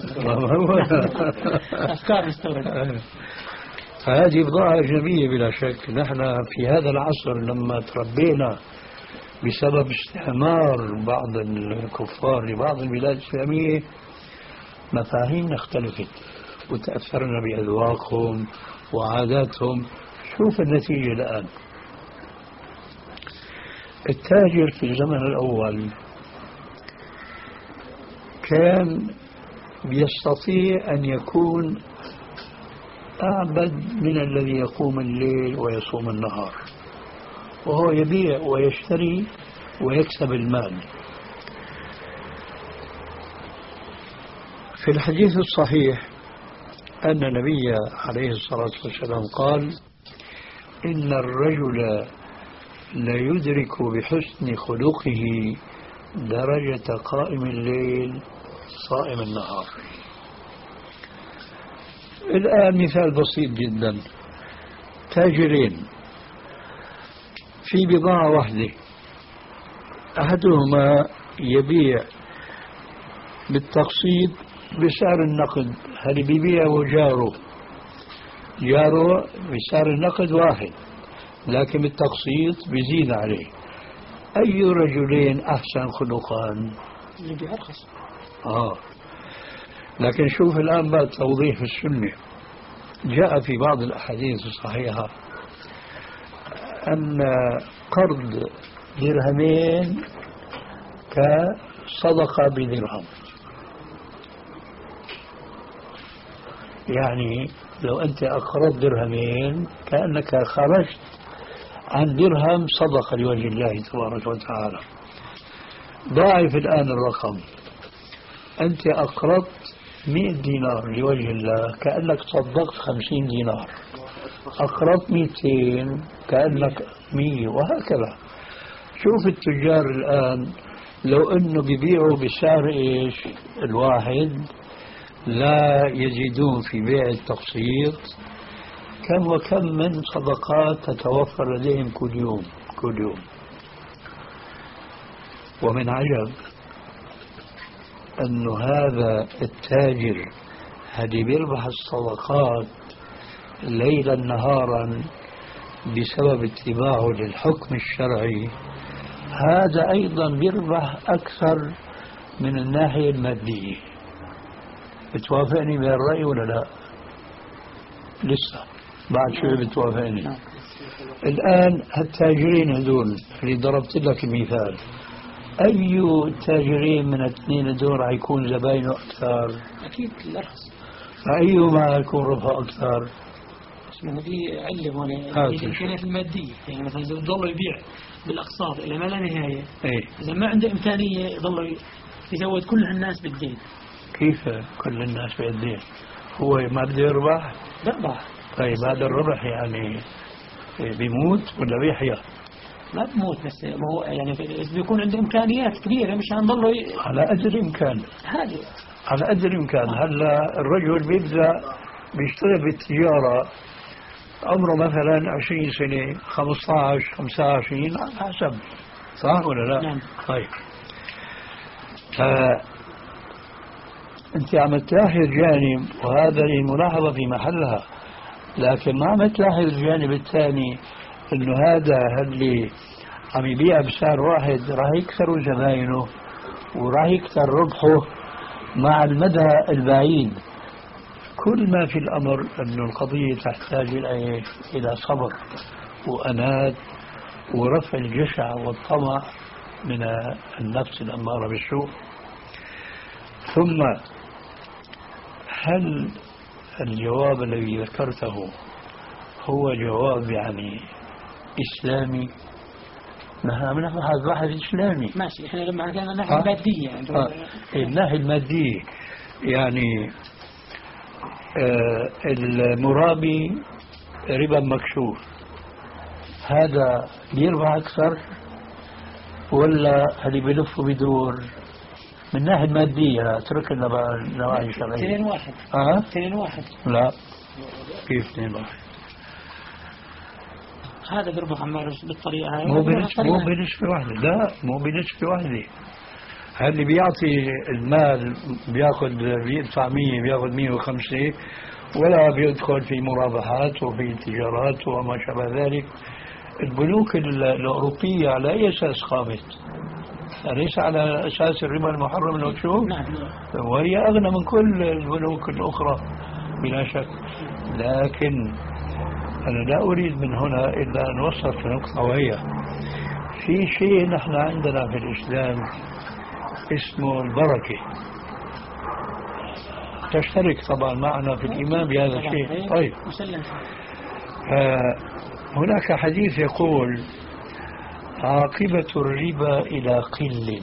أفكار مستوردة. فهذه بضاعة أجنبية بلا شك. نحن في هذا العصر لما تربينا بسبب استعمار بعض الكفار لبعض البلاد الإسلامية مفاهيمنا اختلفت وتأثرنا بأذواقهم وعاداتهم. شوف النتيجة الآن. التاجر في الزمن الأول كان يستطيع أن يكون أعبد من الذي يقوم الليل ويصوم النهار، وهو يبيع ويشتري ويكسب المال. في الحديث الصحيح أن النبي عليه الصلاة والسلام قال: إن الرجل لا يدرك بحسن خلقه درجة قائم الليل صائم النهار. الآن مثال بسيط جدا: تاجرين في بضاعة واحدة، أحدهما يبيع بالتقسيط بسعر النقد، هل بيبيعه جاره جاره بسعر النقد واحد لكن بالتقسيط بيزيد عليه. أي رجلين أحسن خلقا؟ اللي بيرخص. آه لكن شوف الآن بقى توضيح في السنة. جاء في بعض الأحاديث الصحيحة أن قرض درهمين كصدقة بدرهم، يعني لو أنت أقرضت درهمين كأنك خرجت عن درهم صدقة لوجه الله تبارك وتعالى. ضاعف الآن الرقم، أنت أقرضت مئة دينار لوجه الله كأنك صدقت خمسين دينار، أقرضت مئتين كأنك مية، وهكذا. شوف التجار الآن لو أنه بيبيعوا بسعر إيش الواحد لا يزيدون في بيع التقسيط، كم وكم من صدقات تتوفر لديهم كل يوم كل يوم. ومن عجب أن هذا التاجر هذه بيربح الصدقات ليلا نهارا بسبب اتباعه للحكم الشرعي، هذا أيضا بيربح أكثر من الناحية المادية. بتوافقني بهالرأي ولا لا؟ لسه بعد شوي بتوافقني. الآن التاجرين هذول اللي ضربت لك المثال، أي تاجرين من الاثنين دول حيكون زباينه أكثر؟ أكيد الأرخص. فأيهما يكون ربحه أكثر؟ اسمه دي علم ولا الإمكانيات المادية. يعني مثلا إذا ضل يبيع بالأقساط إلى ما لا نهاية، إيه؟ إذا ما عنده إمكانية يضل يزود كل الناس بالدين. كيف كل الناس بالدين؟ هو ما بده يربح؟ بربح. طيب هذا الربح يعني بيموت ولا بيحيا؟ ما بموت، بس هو يعني بيكون عنده إمكانيات كبيرة مش هنضله ي... على قدر الإمكان. هذه على قدر الإمكان. هلا الرجل بيبدأ بيشتغل بالتجارة عمره مثلا عشرين سنة، خمسة عشر خمسة وعشرين على حسب، صح ولا لا؟ نعم. طيب آه أنت عم تلاحظ جانب، وهذا الملاحظة في محلها، لكن ما عم تلاحظ الجانب الثاني إنه هذا اللي عم يبيع بسعر واحد راح يكثر زباينه وراح يكثر ربحه مع المدى البعيد. كل ما في الأمر أن القضية تحتاج إلى إلى صبر وأنات ورفع الجشع والطمع من النفس الأمارة بالسوء. ثم هل الجواب الذي ذكرته هو جواب يعني إسلامي؟ نحن عم نبحث بحث إسلامي. ماشي، احنا لما كان الناحية المادية يعني آه. الناحية المادية يعني آه المرابي ربا مكشوف، هذا بيربح أكثر ولا اللي بيلف وبيدور؟ من الناحية المادية اترك لنا بقى النواحي الشرعية. اثنين واحد. اه اثنين واحد. لا، كيف اثنين واحد؟ هذا بيربح عمار بالطريقة هاي. مو بنسبة مو بنسبة واحدة، لا مو بنسبة واحدة. اللي بيعطي المال بياخذ بيدفع مية بياخذ مية وخمسة، ولا بيدخل في مرابحات وفي تجارات وما شابه ذلك. البنوك الأوروبية على أي أساس قامت؟ ليس على أساس الربا المحرم المكشوف. نعم. وهي أغنى من كل البنوك الأخرى بلا شك. لكن أنا لا أريد من هنا إلا أن أوصل في نقطة، وهي في شيء نحن عندنا في الإسلام اسمه البركة، تشترك طبعا معنا في الإيمان بهذا الشيء. طيب هناك حديث يقول عاقبة الربا إلى قل.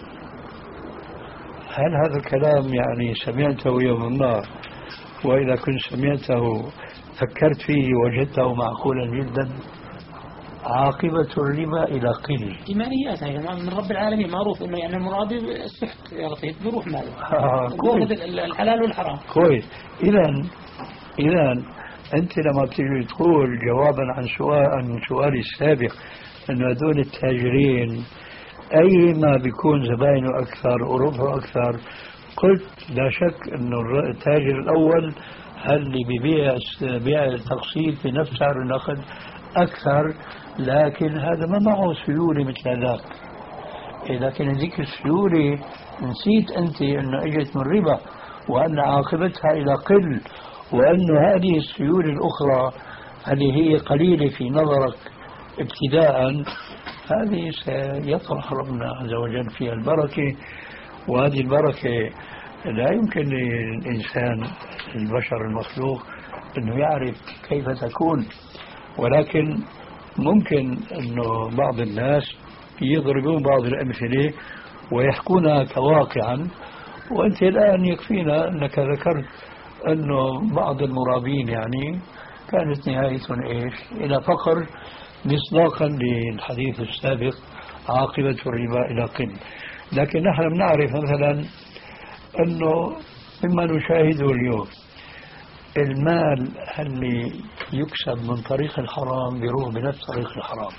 هل هذا الكلام يعني سمعته يوم ما، وإذا كنت سمعته فكرت فيه وجدته معقولا جدا؟ عاقبة الربا إلى قل. إيمانيات هي من رب العالمين، معروف إنه يعني المرابي السحت يغطي بروح ماله. آه كويس. الحلال والحرام. كويس. إذا إذا أنت لما تيجي تقول جوابا عن سؤال عن سؤالي السابق إنه هذول التاجرين أي ما بيكون زباينه أكثر وربحه أكثر، قلت لا شك إنه التاجر الأول اللي بيبيع بيع التقسيط بنفس سعر النقد أكثر، لكن هذا ما معه سيولة مثل ذاك. لكن هذيك السيولة نسيت أنت أنه أجت من ربا، وأن عاقبتها إلى قل، وأن هذه السيولة الأخرى اللي هي قليلة في نظرك ابتداء، هذه سيطرح ربنا عز وجل فيها البركة. وهذه البركة لا يمكن للإنسان البشر المخلوق أنه يعرف كيف تكون، ولكن ممكن أنه بعض الناس يضربون بعض الأمثلة ويحكونها كواقعا. وأنت الآن يكفينا أنك ذكرت أنه بعض المرابين يعني كانت نهاية إيش؟ إلى فقر، مصداقا للحديث السابق عاقبة الربا إلى قل. لكن نحن بنعرف مثلا أنه مما نشاهده اليوم المال اللي يكسب من طريق الحرام بيروح بنفس طريق الحرام.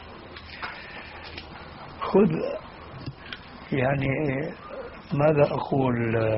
خذ يعني ماذا أقول،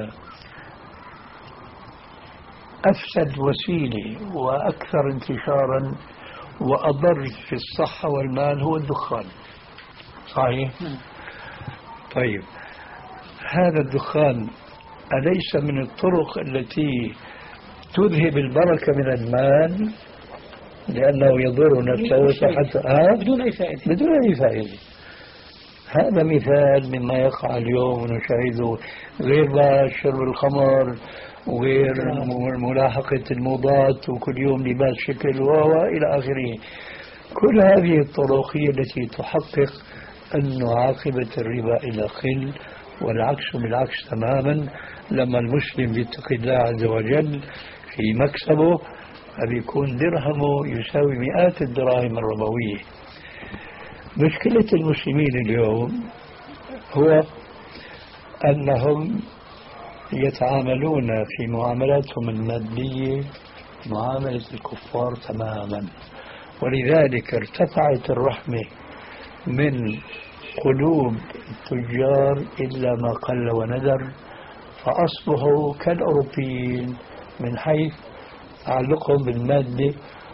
أفسد وسيلة وأكثر انتشارا وأضر في الصحة والمال هو الدخان، صحيح؟ طيب هذا الدخان أليس من الطرق التي تذهب البركة من المال؟ لأنه يضر نفسه حتى ها؟ بدون أي فائدة بدون أي فائدة. هذا مثال مما يقع اليوم ونشاهده، غير بقى شرب الخمر وغير ملاحقة الموضات وكل يوم لباس شكل وإلى آخره. كل هذه الطرق هي التي تحقق أن عاقبة الربا إلى قل، والعكس بالعكس تماما. لما المسلم يتقي الله عز وجل في مكسبه فبيكون درهمه يساوي مئات الدراهم الربوية. مشكلة المسلمين اليوم هو أنهم يتعاملون في معاملاتهم المادية معاملة الكفار تماما، ولذلك ارتفعت الرحمة من قلوب التجار إلا ما قل وندر، فأصبحوا كالأوروبيين من حيث تعلقهم بالمادة،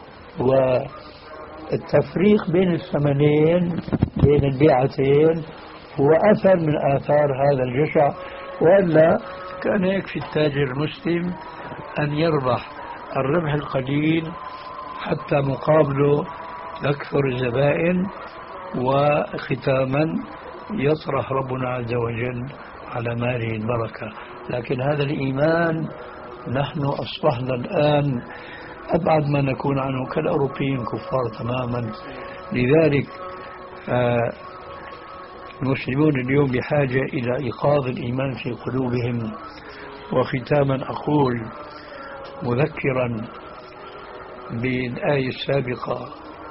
والتفريق بين الثمنين بين البيعتين هو أثر من آثار هذا الجشع. وإلا كان يكفي التاجر المسلم أن يربح الربح القليل حتى مقابله تكثر الزبائن، وختاما يطرح ربنا عز وجل على ماله البركة. لكن هذا الإيمان نحن أصبحنا الآن أبعد ما نكون عنه كالأوروبيين كفار تماما. لذلك آه المسلمون اليوم بحاجة إلى إيقاظ الإيمان في قلوبهم. وختاما أقول مذكرا بالآية السابقة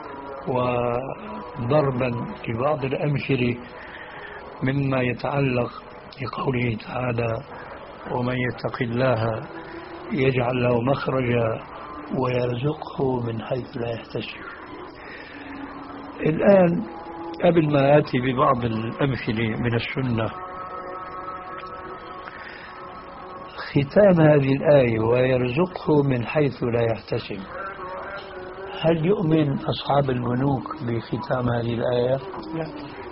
وضربا لبعض الأمثلة مما يتعلق بقوله تعالى: ومن يتق الله يجعل له مخرجا ويرزقه من حيث لا يحتسب. الآن قبل ما آتي ببعض الأمثلة من السنة، ختام هذه الآية ويرزقه من حيث لا يحتسب، هل يؤمن أصحاب البنوك بختام هذه الآية؟ لا.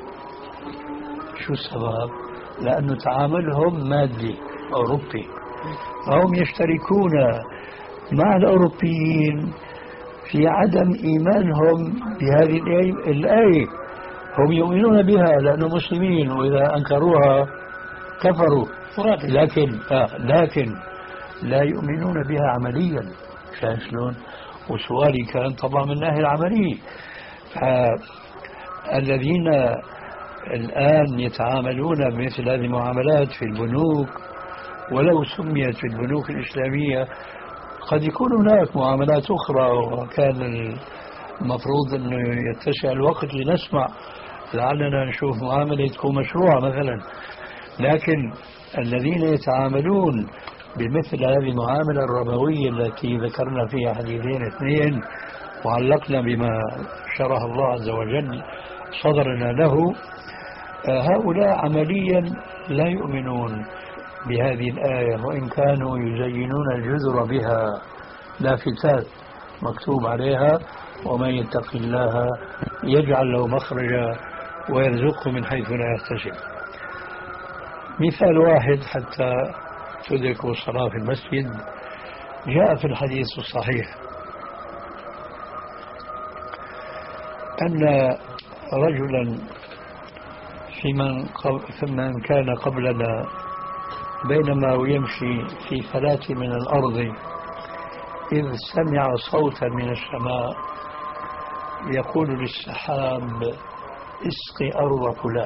شو السبب؟ لأنه تعاملهم مادي أوروبي، فهم يشتركون مع الأوروبيين في عدم إيمانهم بهذه الآية. هم يؤمنون بها لأنهم مسلمين، وإذا أنكروها كفروا، لكن آه لكن لا يؤمنون بها عمليا. شايف شلون؟ وسؤالي كان طبعا من الناحية العملية. فالذين الآن يتعاملون بمثل هذه المعاملات في البنوك، ولو سميت في البنوك الإسلامية، قد يكون هناك معاملات أخرى، وكان المفروض أنه يتسع الوقت لنسمع لعلنا نشوف معاملة تكون مشروعة مثلا. لكن الذين يتعاملون بمثل هذه المعاملة الربوية التي ذكرنا فيها حديثين اثنين وعلقنا بما شرح الله عز وجل صدرنا له، هؤلاء عمليا لا يؤمنون بهذه الآية، وإن كانوا يزينون الجذر بها لافتات مكتوب عليها: ومن يتق الله يجعل له مخرجا ويرزقه من حيث لا يحتسب. مثال واحد حتى تدركوا الصلاة في المسجد. جاء في الحديث الصحيح أن رجلا في من, في من كان قبلنا بينما يمشي في فلاة من الأرض إذ سمع صوتا من السماء يقول للسحاب: اسقي أرض فلان.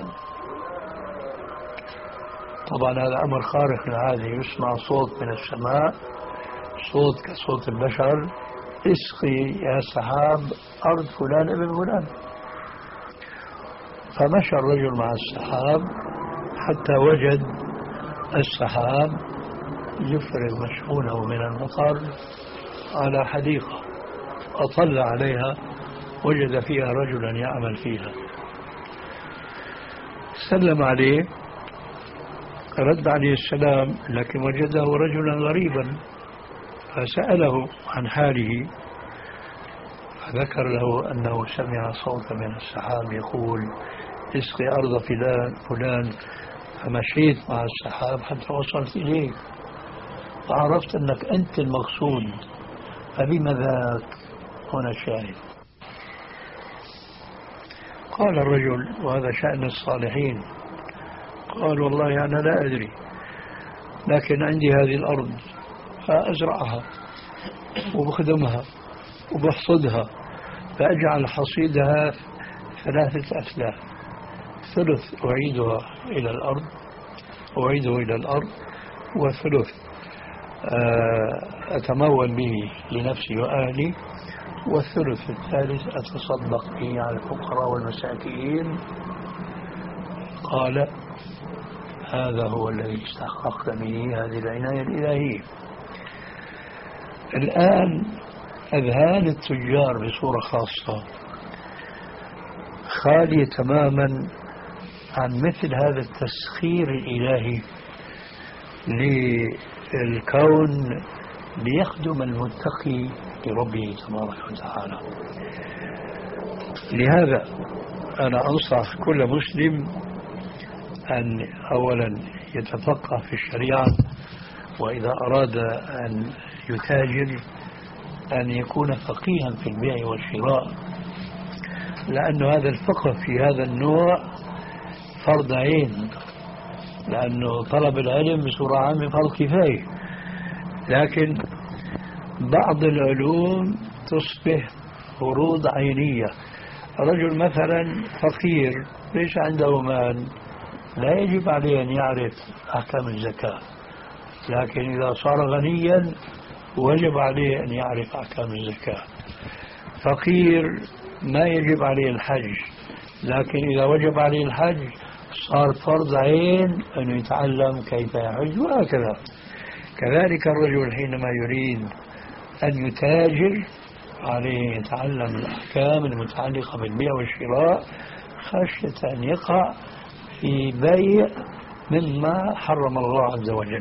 طبعا هذا أمر خارق للعادة، يسمع صوت من السماء، صوت كصوت البشر: اسقي يا سحاب أرض فلان ابن فلان. فمشى الرجل مع السحاب حتى وجد السحاب يفرغ مشحونه من المطر على حديقة، أطل عليها وجد فيها رجلا يعمل فيها، سلم عليه، رد عليه السلام، لكن وجده رجلا غريبا فسأله عن حاله، فذكر له أنه سمع صوتا من السحاب يقول: اسقي أرض فلان فلان. فمشيت مع السحاب حتى وصلت إليك وعرفت أنك أنت المقصود، فبما ذاك هنا الشاهد. قال الرجل وهذا شأن الصالحين، قال والله أنا لا أدري، لكن عندي هذه الأرض فأزرعها وبخدمها وبحصدها، فأجعل حصيدها ثلاثة أسلاف، ثلث أعيدها إلى الأرض أعيده إلى الأرض وثلث أتمول به لنفسي وأهلي، والثلث الثالث أتصدق به على الفقراء والمساكين. قال هذا هو الذي استحققت به هذه العناية الإلهية. الآن أذهان التجار بصورة خاصة خالية تماما عن مثل هذا التسخير الإلهي للكون ليخدم المتقي لربه تبارك وتعالى. لهذا أنا أنصح كل مسلم أن أولا يتفقه في الشريعة، وإذا أراد أن يتاجر أن يكون فقيها في البيع والشراء، لأن هذا الفقه في هذا النوع فرض عين، لأنه طلب العلم بصورة عامة فرض كفاية، لكن بعض العلوم تصبح فروض عينية. رجل مثلا فقير ليس عنده مال لا يجب عليه أن يعرف أحكام الزكاة، لكن إذا صار غنيا وجب عليه أن يعرف أحكام الزكاة. فقير ما يجب عليه الحج، لكن إذا وجب عليه الحج صار فرض عين أن يتعلم كيف يحج، وهكذا. كذلك الرجل حينما يريد أن يتاجر عليه يتعلم الأحكام المتعلقة بالبيع والشراء خشية أن يقع في بيع مما حرم الله عز وجل.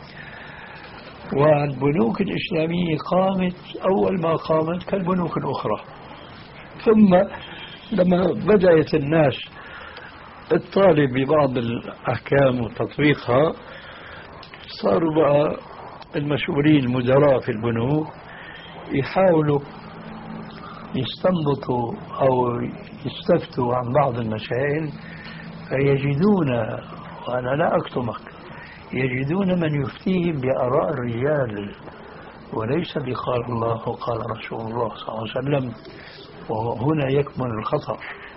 والبنوك الإسلامية قامت أول ما قامت كالبنوك الأخرى، ثم لما بدأت الناس الطالب ببعض الأحكام وتطبيقها صاروا بقى المسؤولين المدراء في البنوك يحاولوا يستنبطوا أو يستفتوا عن بعض المسائل، فيجدون، وأنا لا أكتمك، يجدون من يفتيهم بآراء الرجال وليس بقال الله وقال رسول الله صلى الله عليه وسلم، وهنا يكمن الخطأ.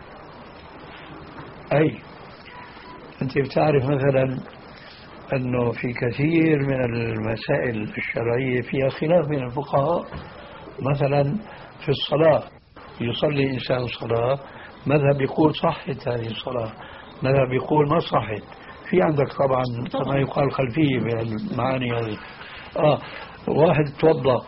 أي أنت بتعرف مثلا أنه في كثير من المسائل الشرعية فيها خلاف بين الفقهاء، مثلا في الصلاة يصلي إنسان صلاة، مذهب يقول صحت هذه الصلاة، مذهب يقول ما صحت. في عندك طبعا كما يقال خلفية بالمعاني هذه. آه واحد توضأ،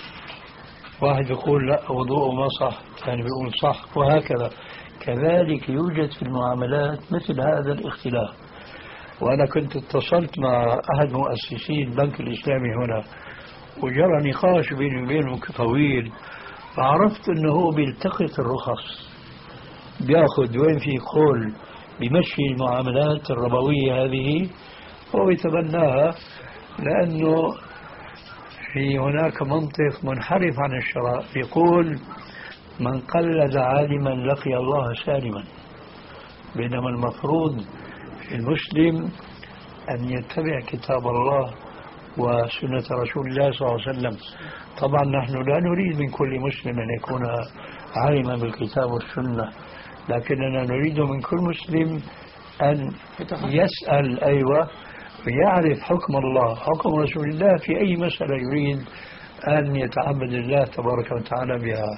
واحد يقول لا وضوءه ما صح، ثاني بيقول صح، وهكذا. كذلك يوجد في المعاملات مثل هذا الاختلاف. وأنا كنت اتصلت مع أحد مؤسسين البنك الإسلامي هنا، وجرى نقاش بيني وبينه طويل، فعرفت أنه هو بيلتقط الرخص، بياخذ وين في قول بمشي المعاملات الربوية هذه هو يتبناها، لأنه في هناك منطق منحرف عن الشرع يقول من قلد عالما لقي الله سالما، بينما المفروض في المسلم أن يتبع كتاب الله وسنة رسول الله صلى الله عليه وسلم. طبعا نحن لا نريد من كل مسلم أن يكون عالما بالكتاب والسنة، لكننا نريد من كل مسلم أن يسأل أيوة ويعرف حكم الله حكم رسول الله في أي مسألة يريد أن يتعبد الله تبارك وتعالى بها.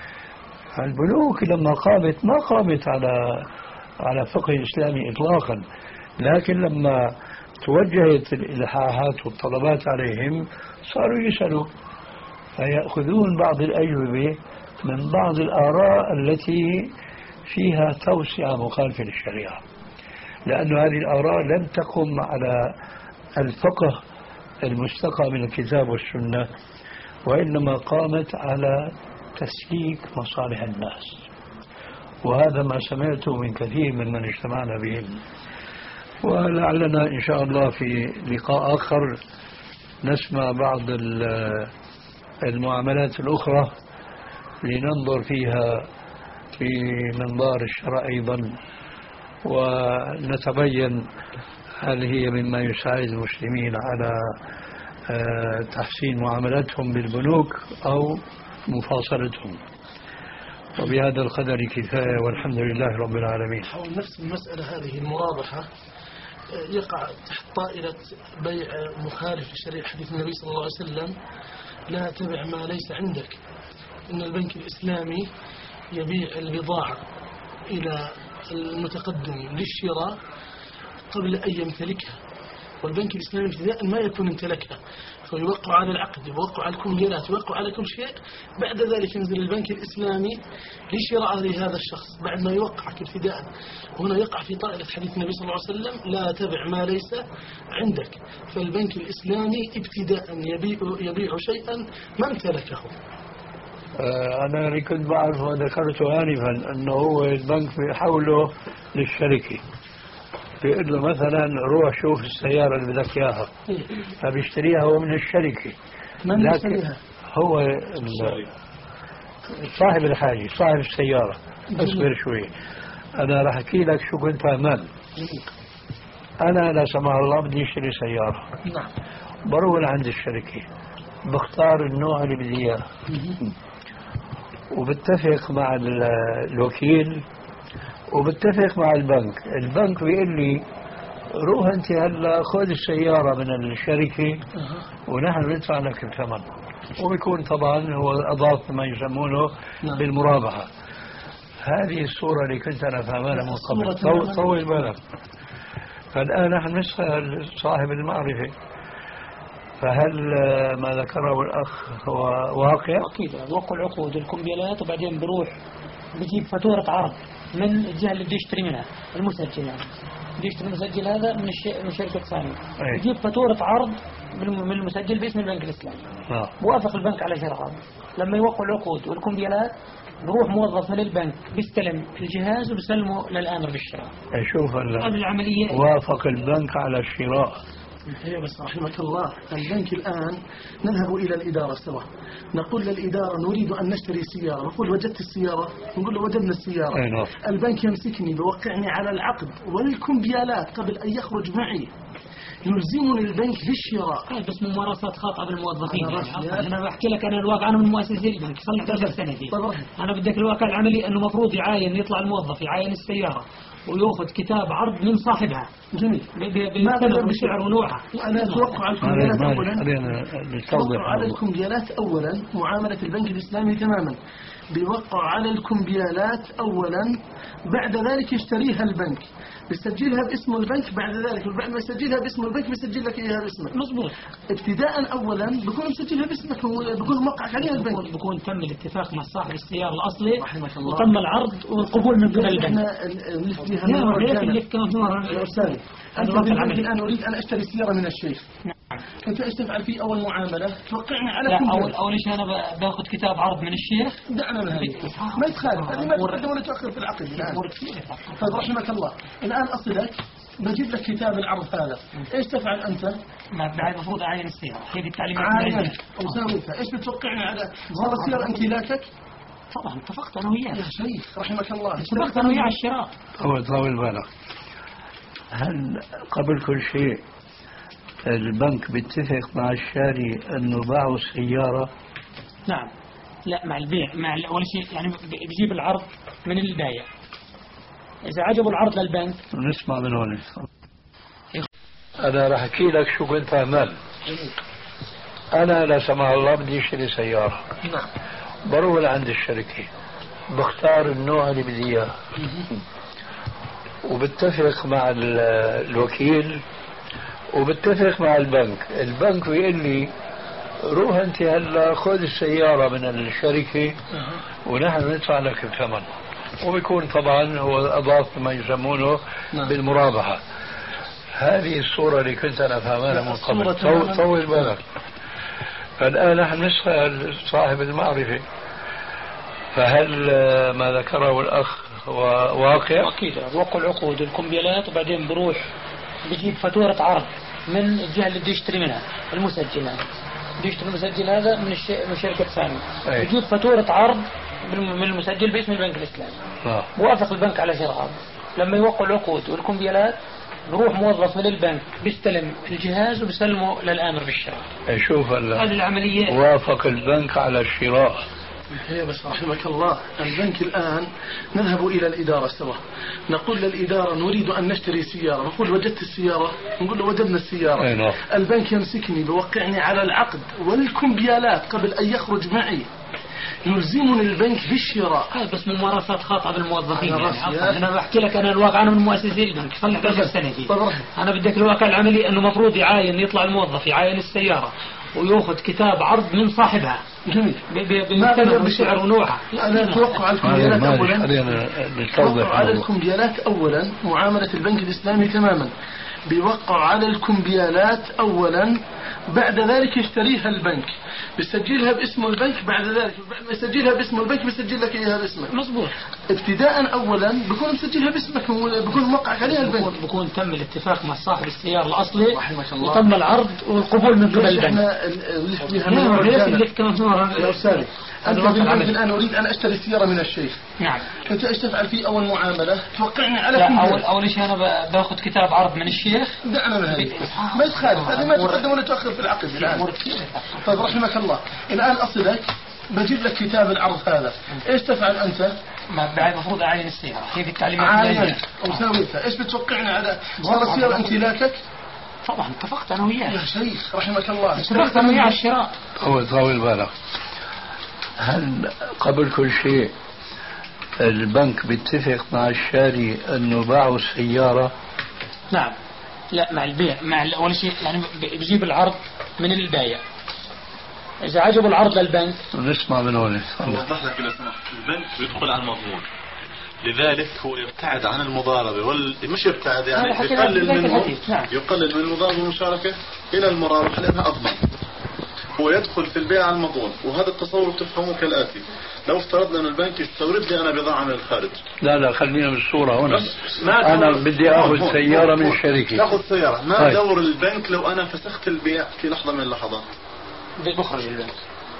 البنوك لما قامت ما قامت على على فقه الإسلامي إطلاقا، لكن لما توجهت الإلحاحات والطلبات عليهم صاروا يسألوا، فيأخذون بعض الأجوبة من بعض الآراء التي فيها توسعة مخالفة للشريعة، لأن هذه الآراء لم تقم على الفقه المستقى من الكتاب والسنة، وإنما قامت على تسليك مصالح الناس. وهذا ما سمعته من كثير من من اجتمعنا بهم، ولعلنا إن شاء الله في لقاء آخر نسمع بعض المعاملات الأخرى لننظر فيها في منظار الشرع أيضا، ونتبين هل هي مما يساعد المسلمين على تحسين معاملتهم بالبنوك أو مفاصلتهم. وبهذا القدر كفاية، والحمد لله رب العالمين. حول نفس المسألة هذه المرابحة يقع تحت طائلة بيع مخالف لشريعة حديث النبي صلى الله عليه وسلم: لا تبع ما ليس عندك. إن البنك الإسلامي يبيع البضاعة إلى المتقدم للشراء قبل أن يمتلكها، والبنك الإسلامي ابتداء ما يكون امتلكها، فيوقع على العقد، يوقع على الكمبيالات، يوقع على كل شيء. بعد ذلك ينزل البنك الإسلامي لشراء لهذا الشخص بعد ما يوقعك ابتداء. هنا يقع في طائلة حديث النبي صلى الله عليه وسلم: لا تبع ما ليس عندك. فالبنك الإسلامي ابتداء يبيع, يبيع شيئا ما امتلكه. أنا اللي كنت بعرف وذكرته آنفا أنه هو البنك بيحوله للشركة، بيقول له مثلا روح شوف السيارة اللي بدك إياها، فبيشتريها هو من الشركة. من يشتريها؟ هو صاحب الحاجة، صاحب السيارة. اصبر شوي، أنا راح أحكي لك شو كنت أعمل. أنا لا سمح الله بدي أشتري سيارة، نعم، بروح عند الشركة، بختار النوع اللي بدي إياه، وبتفق مع الوكيل وبتفق مع البنك. البنك بيقول لي روح أنت هلا خذ السيارة من الشركة ونحن ندفع لك الثمن. وبيكون طبعا هو أضاف ما يسمونه بالمرابحة. هذه الصورة اللي كنت أنا فاهمها من قبل. طول بالك. فالآن نحن نسأل صاحب المعرفة، فهل ما ذكره الأخ هو واقع؟ أكيد، وقع العقود الكمبيالات وبعدين بروح بجيب فاتورة عرض من الجهة اللي بده يشتري منها، المسجل يعني بده يشتري المسجل هذا من الشيء من شركة ثانية، بجيب فاتورة عرض من المسجل باسم البنك الإسلامي. آه. بوافق البنك على شراء. لما يوقع العقود والكمبيالات بروح موظف من البنك بيستلم الجهاز وبسلمه للآمر بالشراء. شوف قبل العملية وافق البنك على الشراء. ايوه بس رحمك الله، البنك الآن نذهب إلى الإدارة سوا، نقول للإدارة نريد أن نشتري سيارة، نقول وجدت السيارة، نقول له وجدنا السيارة. أيوة. البنك يمسكني بوقعني على العقد والكمبيالات قبل أن يخرج معي، يلزمني البنك بالشراء. بس ممارسات خاطئة بالموظفين. أنا, أنا بحكي لك أنا الواقع، أنا من مؤسسة البنك صار لي ثلاث سنة فيه. أنا بدك الواقع العملي أنه مفروض يعاين، يطلع الموظف يعاين السيارة ويأخذ كتاب عرض من صاحبها. جميل. بالثمن بسعر ونوعها. وأنا أتوقع على الكمبيالات أولا. أتوقع على الكمبيالات أولا معاملة البنك الإسلامي تماما. بيوقع على الكمبيالات أولا، بعد ذلك يشتريها البنك، بيسجلها باسم البنك، بعد ذلك بعد ما يسجلها باسم البنك بيسجل لك إياها باسمك. مظبوط. ابتداء أولا بيكون مسجلها باسمك وبيكون موقعك عليها البنك. بيكون تم الاتفاق مع صاحب السيارة الأصلي وتم العرض والقبول من قبل البنك. احنا نفتيها مرة كاملة. أستاذ أنت الآن أريد أن أشتري سيارة من الشيخ. أنت إيش تفعل في أول معاملة؟ توقعني على كل أول أول شيء أنا باخذ كتاب عرض من الشيخ. دعنا من هذه ما يتخالف، هذه ما تقدم ولا تؤخر في العقد الآن. طيب رحمك الله، الآن أصلك بجيب لك كتاب العرض هذا، إيش تفعل أنت؟ ما بعد المفروض أعين السيارة، هي التعليمات. عاينك وساويتها، إيش بتوقعني على صار السيارة امتلاكك؟ طبعا اتفقت أنا وياه يا شيخ رحمك الله، اتفقت أنا وياه على الشراء. هو طول بالك. هل قبل كل شيء البنك بيتفق مع الشاري انه باعوا السيارة؟ نعم. لا، مع البيع، مع اول شيء يعني بيجيب العرض من البايع، اذا عجبوا العرض للبنك نسمع من هون. انا راح احكي لك شو كنت اعمل. انا لا سمح الله بدي اشتري سيارة، نعم، بروح عند الشركة، بختار النوع اللي بدي اياه، وبتفق مع الوكيل وبتفق مع البنك. البنك بيقول لي روح أنت هلا خذ السيارة من الشركة ونحن ندفع لك الثمن. وبيكون طبعا هو أضاف ما يسمونه بالمرابحة. هذه الصورة اللي كنت أنا فاهمها من قبل. طول, طول بالك. فالآن نحن نسأل صاحب المعرفة، فهل ما ذكره الأخ هو واقع؟ أكيد، وقع العقود الكمبيالات وبعدين بروح بجيب فاتورة عرض من الجهة اللي بده يشتري منها، المسجل يعني بيشتري المسجل هذا من الش... من شركة ثانية، أي. يجيب فاتورة عرض من المسجل باسم البنك الإسلامي، آه. وافق البنك على شراء. لما يوقع العقود والكمبيالات بروح موظف من البنك بيستلم الجهاز وبيسلمه للآمر بالشراء. شوف هذه العملية. وافق البنك على الشراء. هي بس رحمك الله، البنك الآن نذهب إلى الإدارة سوا، نقول للإدارة نريد أن نشتري سيارة، نقول وجدت السيارة، نقول له وجدنا السيارة. أيوة. البنك يمسكني بوقعني على العقد والكمبيالات قبل أن يخرج معي، يلزمني البنك بالشراء. هذا بس ممارسات خاطئة بالموظفين. يعني أنا بحكي لك أنا الواقع، أنا من مؤسسي البنك صلح عشر سنة فيه. أنا بدك الواقع العملي أنه مفروض يعاين، يطلع الموظف يعاين السيارة ويأخذ كتاب عرض من صاحبها. جميل. بمثمن بسعر ونوعها. أنا أتوقع على الكمبيالات أولا. أتوقع على الكمبيالات أولا معاملة البنك الإسلامي تماما، بيوقع على الكمبيالات أولا، بعد ذلك يشتريها البنك، بيسجلها باسم البنك، بعد ذلك بعد ما يسجلها باسم البنك بيسجل لك إياها باسمك. مظبوط. ابتداء أولا بيكون مسجلها باسمك، بيكون موقع عليها البنك، بيكون تم الاتفاق مع صاحب السيارة الأصلي رحمك الله، وتم العرض والقبول من قبل البنك. احنا اللي فيها يا أستاذ، أنت بالبنك الآن أريد أن أشتري السيارة من الشيخ. نعم. أنت إيش تفعل في أول معاملة؟ توقعني على لا، كل أول أول شيء أنا باخذ كتاب عرض من الشيخ. دعنا من هذه ما يتخالف، هذه ما تقدم ولا تؤخر في العقد الآن. طيب رحمك الله، الآن أصلك بجيب لك كتاب العرض هذا، إيش تفعل أنت؟ ما بعد مفروض أعين السيارة، هي في التعليمات. عاين أو ساويتها، إيش بتوقعني على صار السيارة امتلاكك؟ طبعا اتفقت أنا وياه. يا شيخ رحمك الله، اتفقت أنا وياه على الشراء. طول طول بالك. هل قبل كل شيء البنك بيتفق مع الشاري انه باعوا السيارة؟ نعم. لا، مع البيع، مع اول شيء يعني بجيب العرض من البايع، اذا عجبوا العرض للبنك نسمع من هون. اوضح لك لو سمحت، البنك بيدخل على المضمون، لذلك هو يبتعد عن المضاربة وال... مش يبتعد يعني يقلل من نعم. يقلل من المضاربة والمشاركة إلى المرابح لأنها أضمن. هو يدخل في البيع على المضمون، وهذا التصور تفهمه كالآتي: لو افترضنا أن البنك يستورد لي أنا بضاعة من الخارج. لا لا خلينا بالصورة هنا. أنا بدي أخذ سيارة من الشركة. تأخذ سيارة، ما طيب. دور البنك لو أنا فسخت البيع في لحظة من اللحظات؟ بخرج البنك.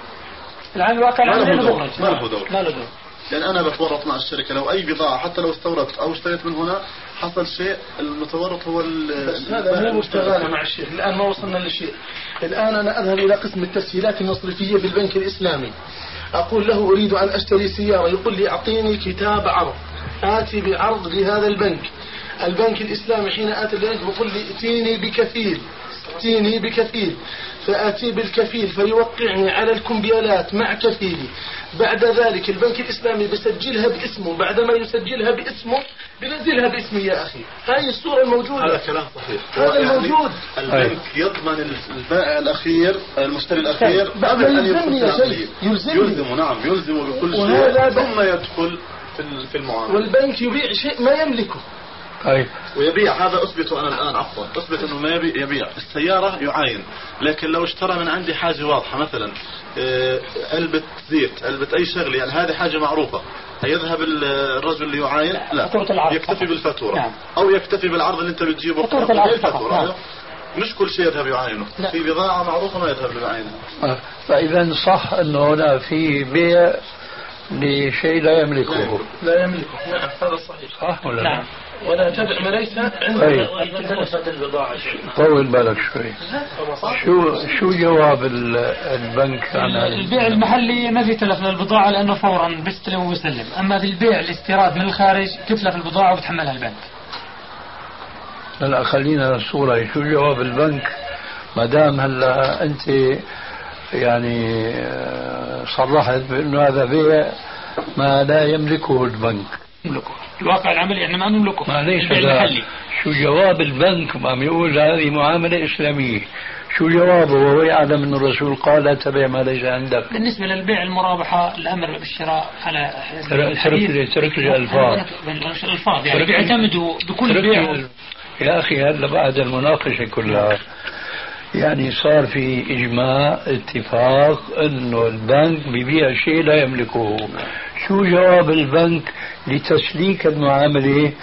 العام الواقع ما له دور. ما له دور. ما له دور. لأن أنا بتورط مع الشركة، لو أي بضاعة حتى لو استوردت أو اشتريت من هنا حصل شيء، المتورط هو هذا مو مشتغلنا مع الشيء. الآن ما وصلنا للشيء. الآن أنا أذهب إلى قسم التسهيلات المصرفية بالبنك الإسلامي، أقول له أريد أن أشتري سيارة، يقول لي أعطيني كتاب عرض، آتي بعرض لهذا البنك. البنك الإسلامي حين آتي البنك بقول لي ائتيني بكفيل، ائتيني بكفيل، فآتي بالكفيل فيوقعني على الكمبيالات مع كفيلي. بعد ذلك البنك الإسلامي بسجلها باسمه، بعدما يسجلها باسمه بنزلها باسمي. يا أخي هاي الصورة الموجودة. هذا كلام صحيح. هذا الموجود. البنك يضمن البائع الأخير، المشتري الأخير قبل أن يدخل في العملية. يلزمه. نعم يلزمه بكل شيء ثم يدخل في المعاملة. والبنك يبيع شيء ما يملكه. أي. ويبيع. هذا أثبته أنا الآن، عفوا أثبت أنه ما يبيع. يبيع السيارة يعاين، لكن لو اشترى من عندي حاجة واضحة، مثلا علبة زيت، علبة أي شغل، يعني هذه حاجة معروفة، هيذهب الرجل اللي يعاين؟ لا، يكتفي بالفاتورة. نعم. أو يكتفي بالعرض اللي أنت بتجيبه فاتورة الفاتورة. نعم. مش كل شيء يذهب يعاينه. لا. في بضاعة معروفة ما يذهب يعاينها. آه. فإذا صح أنه هنا في بيع لشيء لا يملكه. لا يملكه. نعم هذا صحيح. صح ولا نعم. ولا تبع ما ليس عندك. طول بالك شوي. شو شو جواب البنك عن البيع المحلي؟ ما في تلف للبضاعة لأنه فورا بيستلم ويسلم. أما في البيع الاستيراد من الخارج تتلف البضاعة وبتحملها البنك. لا خلينا الصورة. شو جواب البنك ما دام هلا أنت يعني صرحت بأنه هذا بيع ما لا يملكه البنك؟ يملكه الواقع العملي، احنا ما نملكه. معليش المحلي. شو جواب البنك؟ عم يقول هذه معاملة إسلامية، شو جوابه وهو يعلم أن الرسول قال لا تبيع ما ليس عندك؟ بالنسبة للبيع المرابحة الأمر بالشراء على ترك ترك الألفاظ. الألفاظ يعني بيعتمدوا بكل بيع. يا أخي هلا بعد المناقشة كلها يعني صار في إجماع اتفاق أنه البنك بيبيع شيء لا يملكه. شو جواب البنك لتسليك المعاملة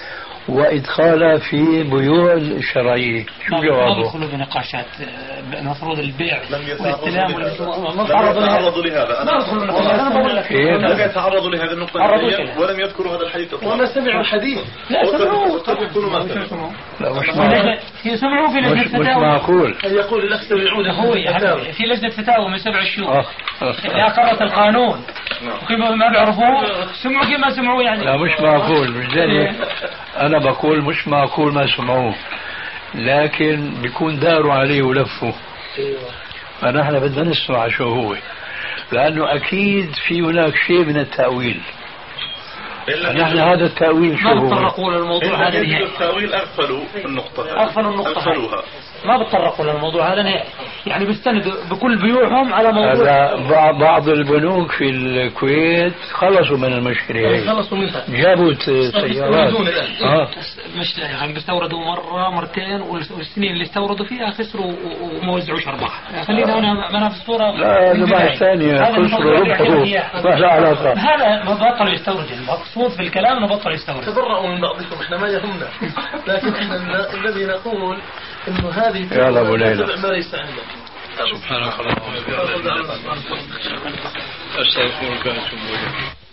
وإدخالها في بيوع الشرعية. شو ما جوابه؟ بدخلوا بنقاشات المفروض البيع لم والاستلام يتعرضوا ما تعرضوا لهذا. ما بدخلوا بنقاشات. أنا بقول لك لم يتعرضوا لهذه النقطة تعرضوا النهائية لها. ولم يذكروا هذا الحديث وما إطلاقا. سمعوا الحديث. لا سمعوه. قد يكونوا ما سمعوا. لا مش في معقول. لجنة- في سمعوه في لجنة مش, مش فتاوى. معقول. أن يقول الأخ سمعون هو يا حبيبي في لجنة فتاوى من سبع شهور آه. آه. اللي أقرت القانون وكيف ما بيعرفوه سمعوا كيف ما سمعوا يعني. لا مش معقول، مش ذلك. أنا بقول مش معقول ما سمعوه، لكن بيكون داروا عليه ولفوا. فنحن بدنا نسمع شو هو، لأنه أكيد في هناك شيء من التأويل. نحن هذا التأويل شو ما هو؟ بتطرقوا للموضوع هذا إن نهائي. التأويل أغفلوا النقطة هذه. أغفلوا النقطة هذه. أغفلوها. ما بتطرقوا للموضوع هذا نهائي، يعني بيستندوا بكل بيوعهم على موضوع. هذا بع- بعض البنوك في الكويت خلصوا من المشكلة هي، خلصوا منها. جابوا ت- سيارات. يستوردون الآن. آه. مش يعني بيستوردوا مرة مرتين والسنين اللي استوردوا فيها خسروا و- وما وزعوش أرباح. خلينا أنا أنا في الصورة. لا الربح الثانية خسروا ربحوا، ما له علاقة. هذا ما بطلوا يستورد، يعني المقصود في الكلام انه بطلوا يستورد. تبرأوا من بعضكم، احنا ما يهمنا. لكن احنا الذي نقول انه هذه يلا أبو ليلى. تتبع ما ليس عندك. سبحانك اللهم وبحمدك أستغفرك وأتوب إليك.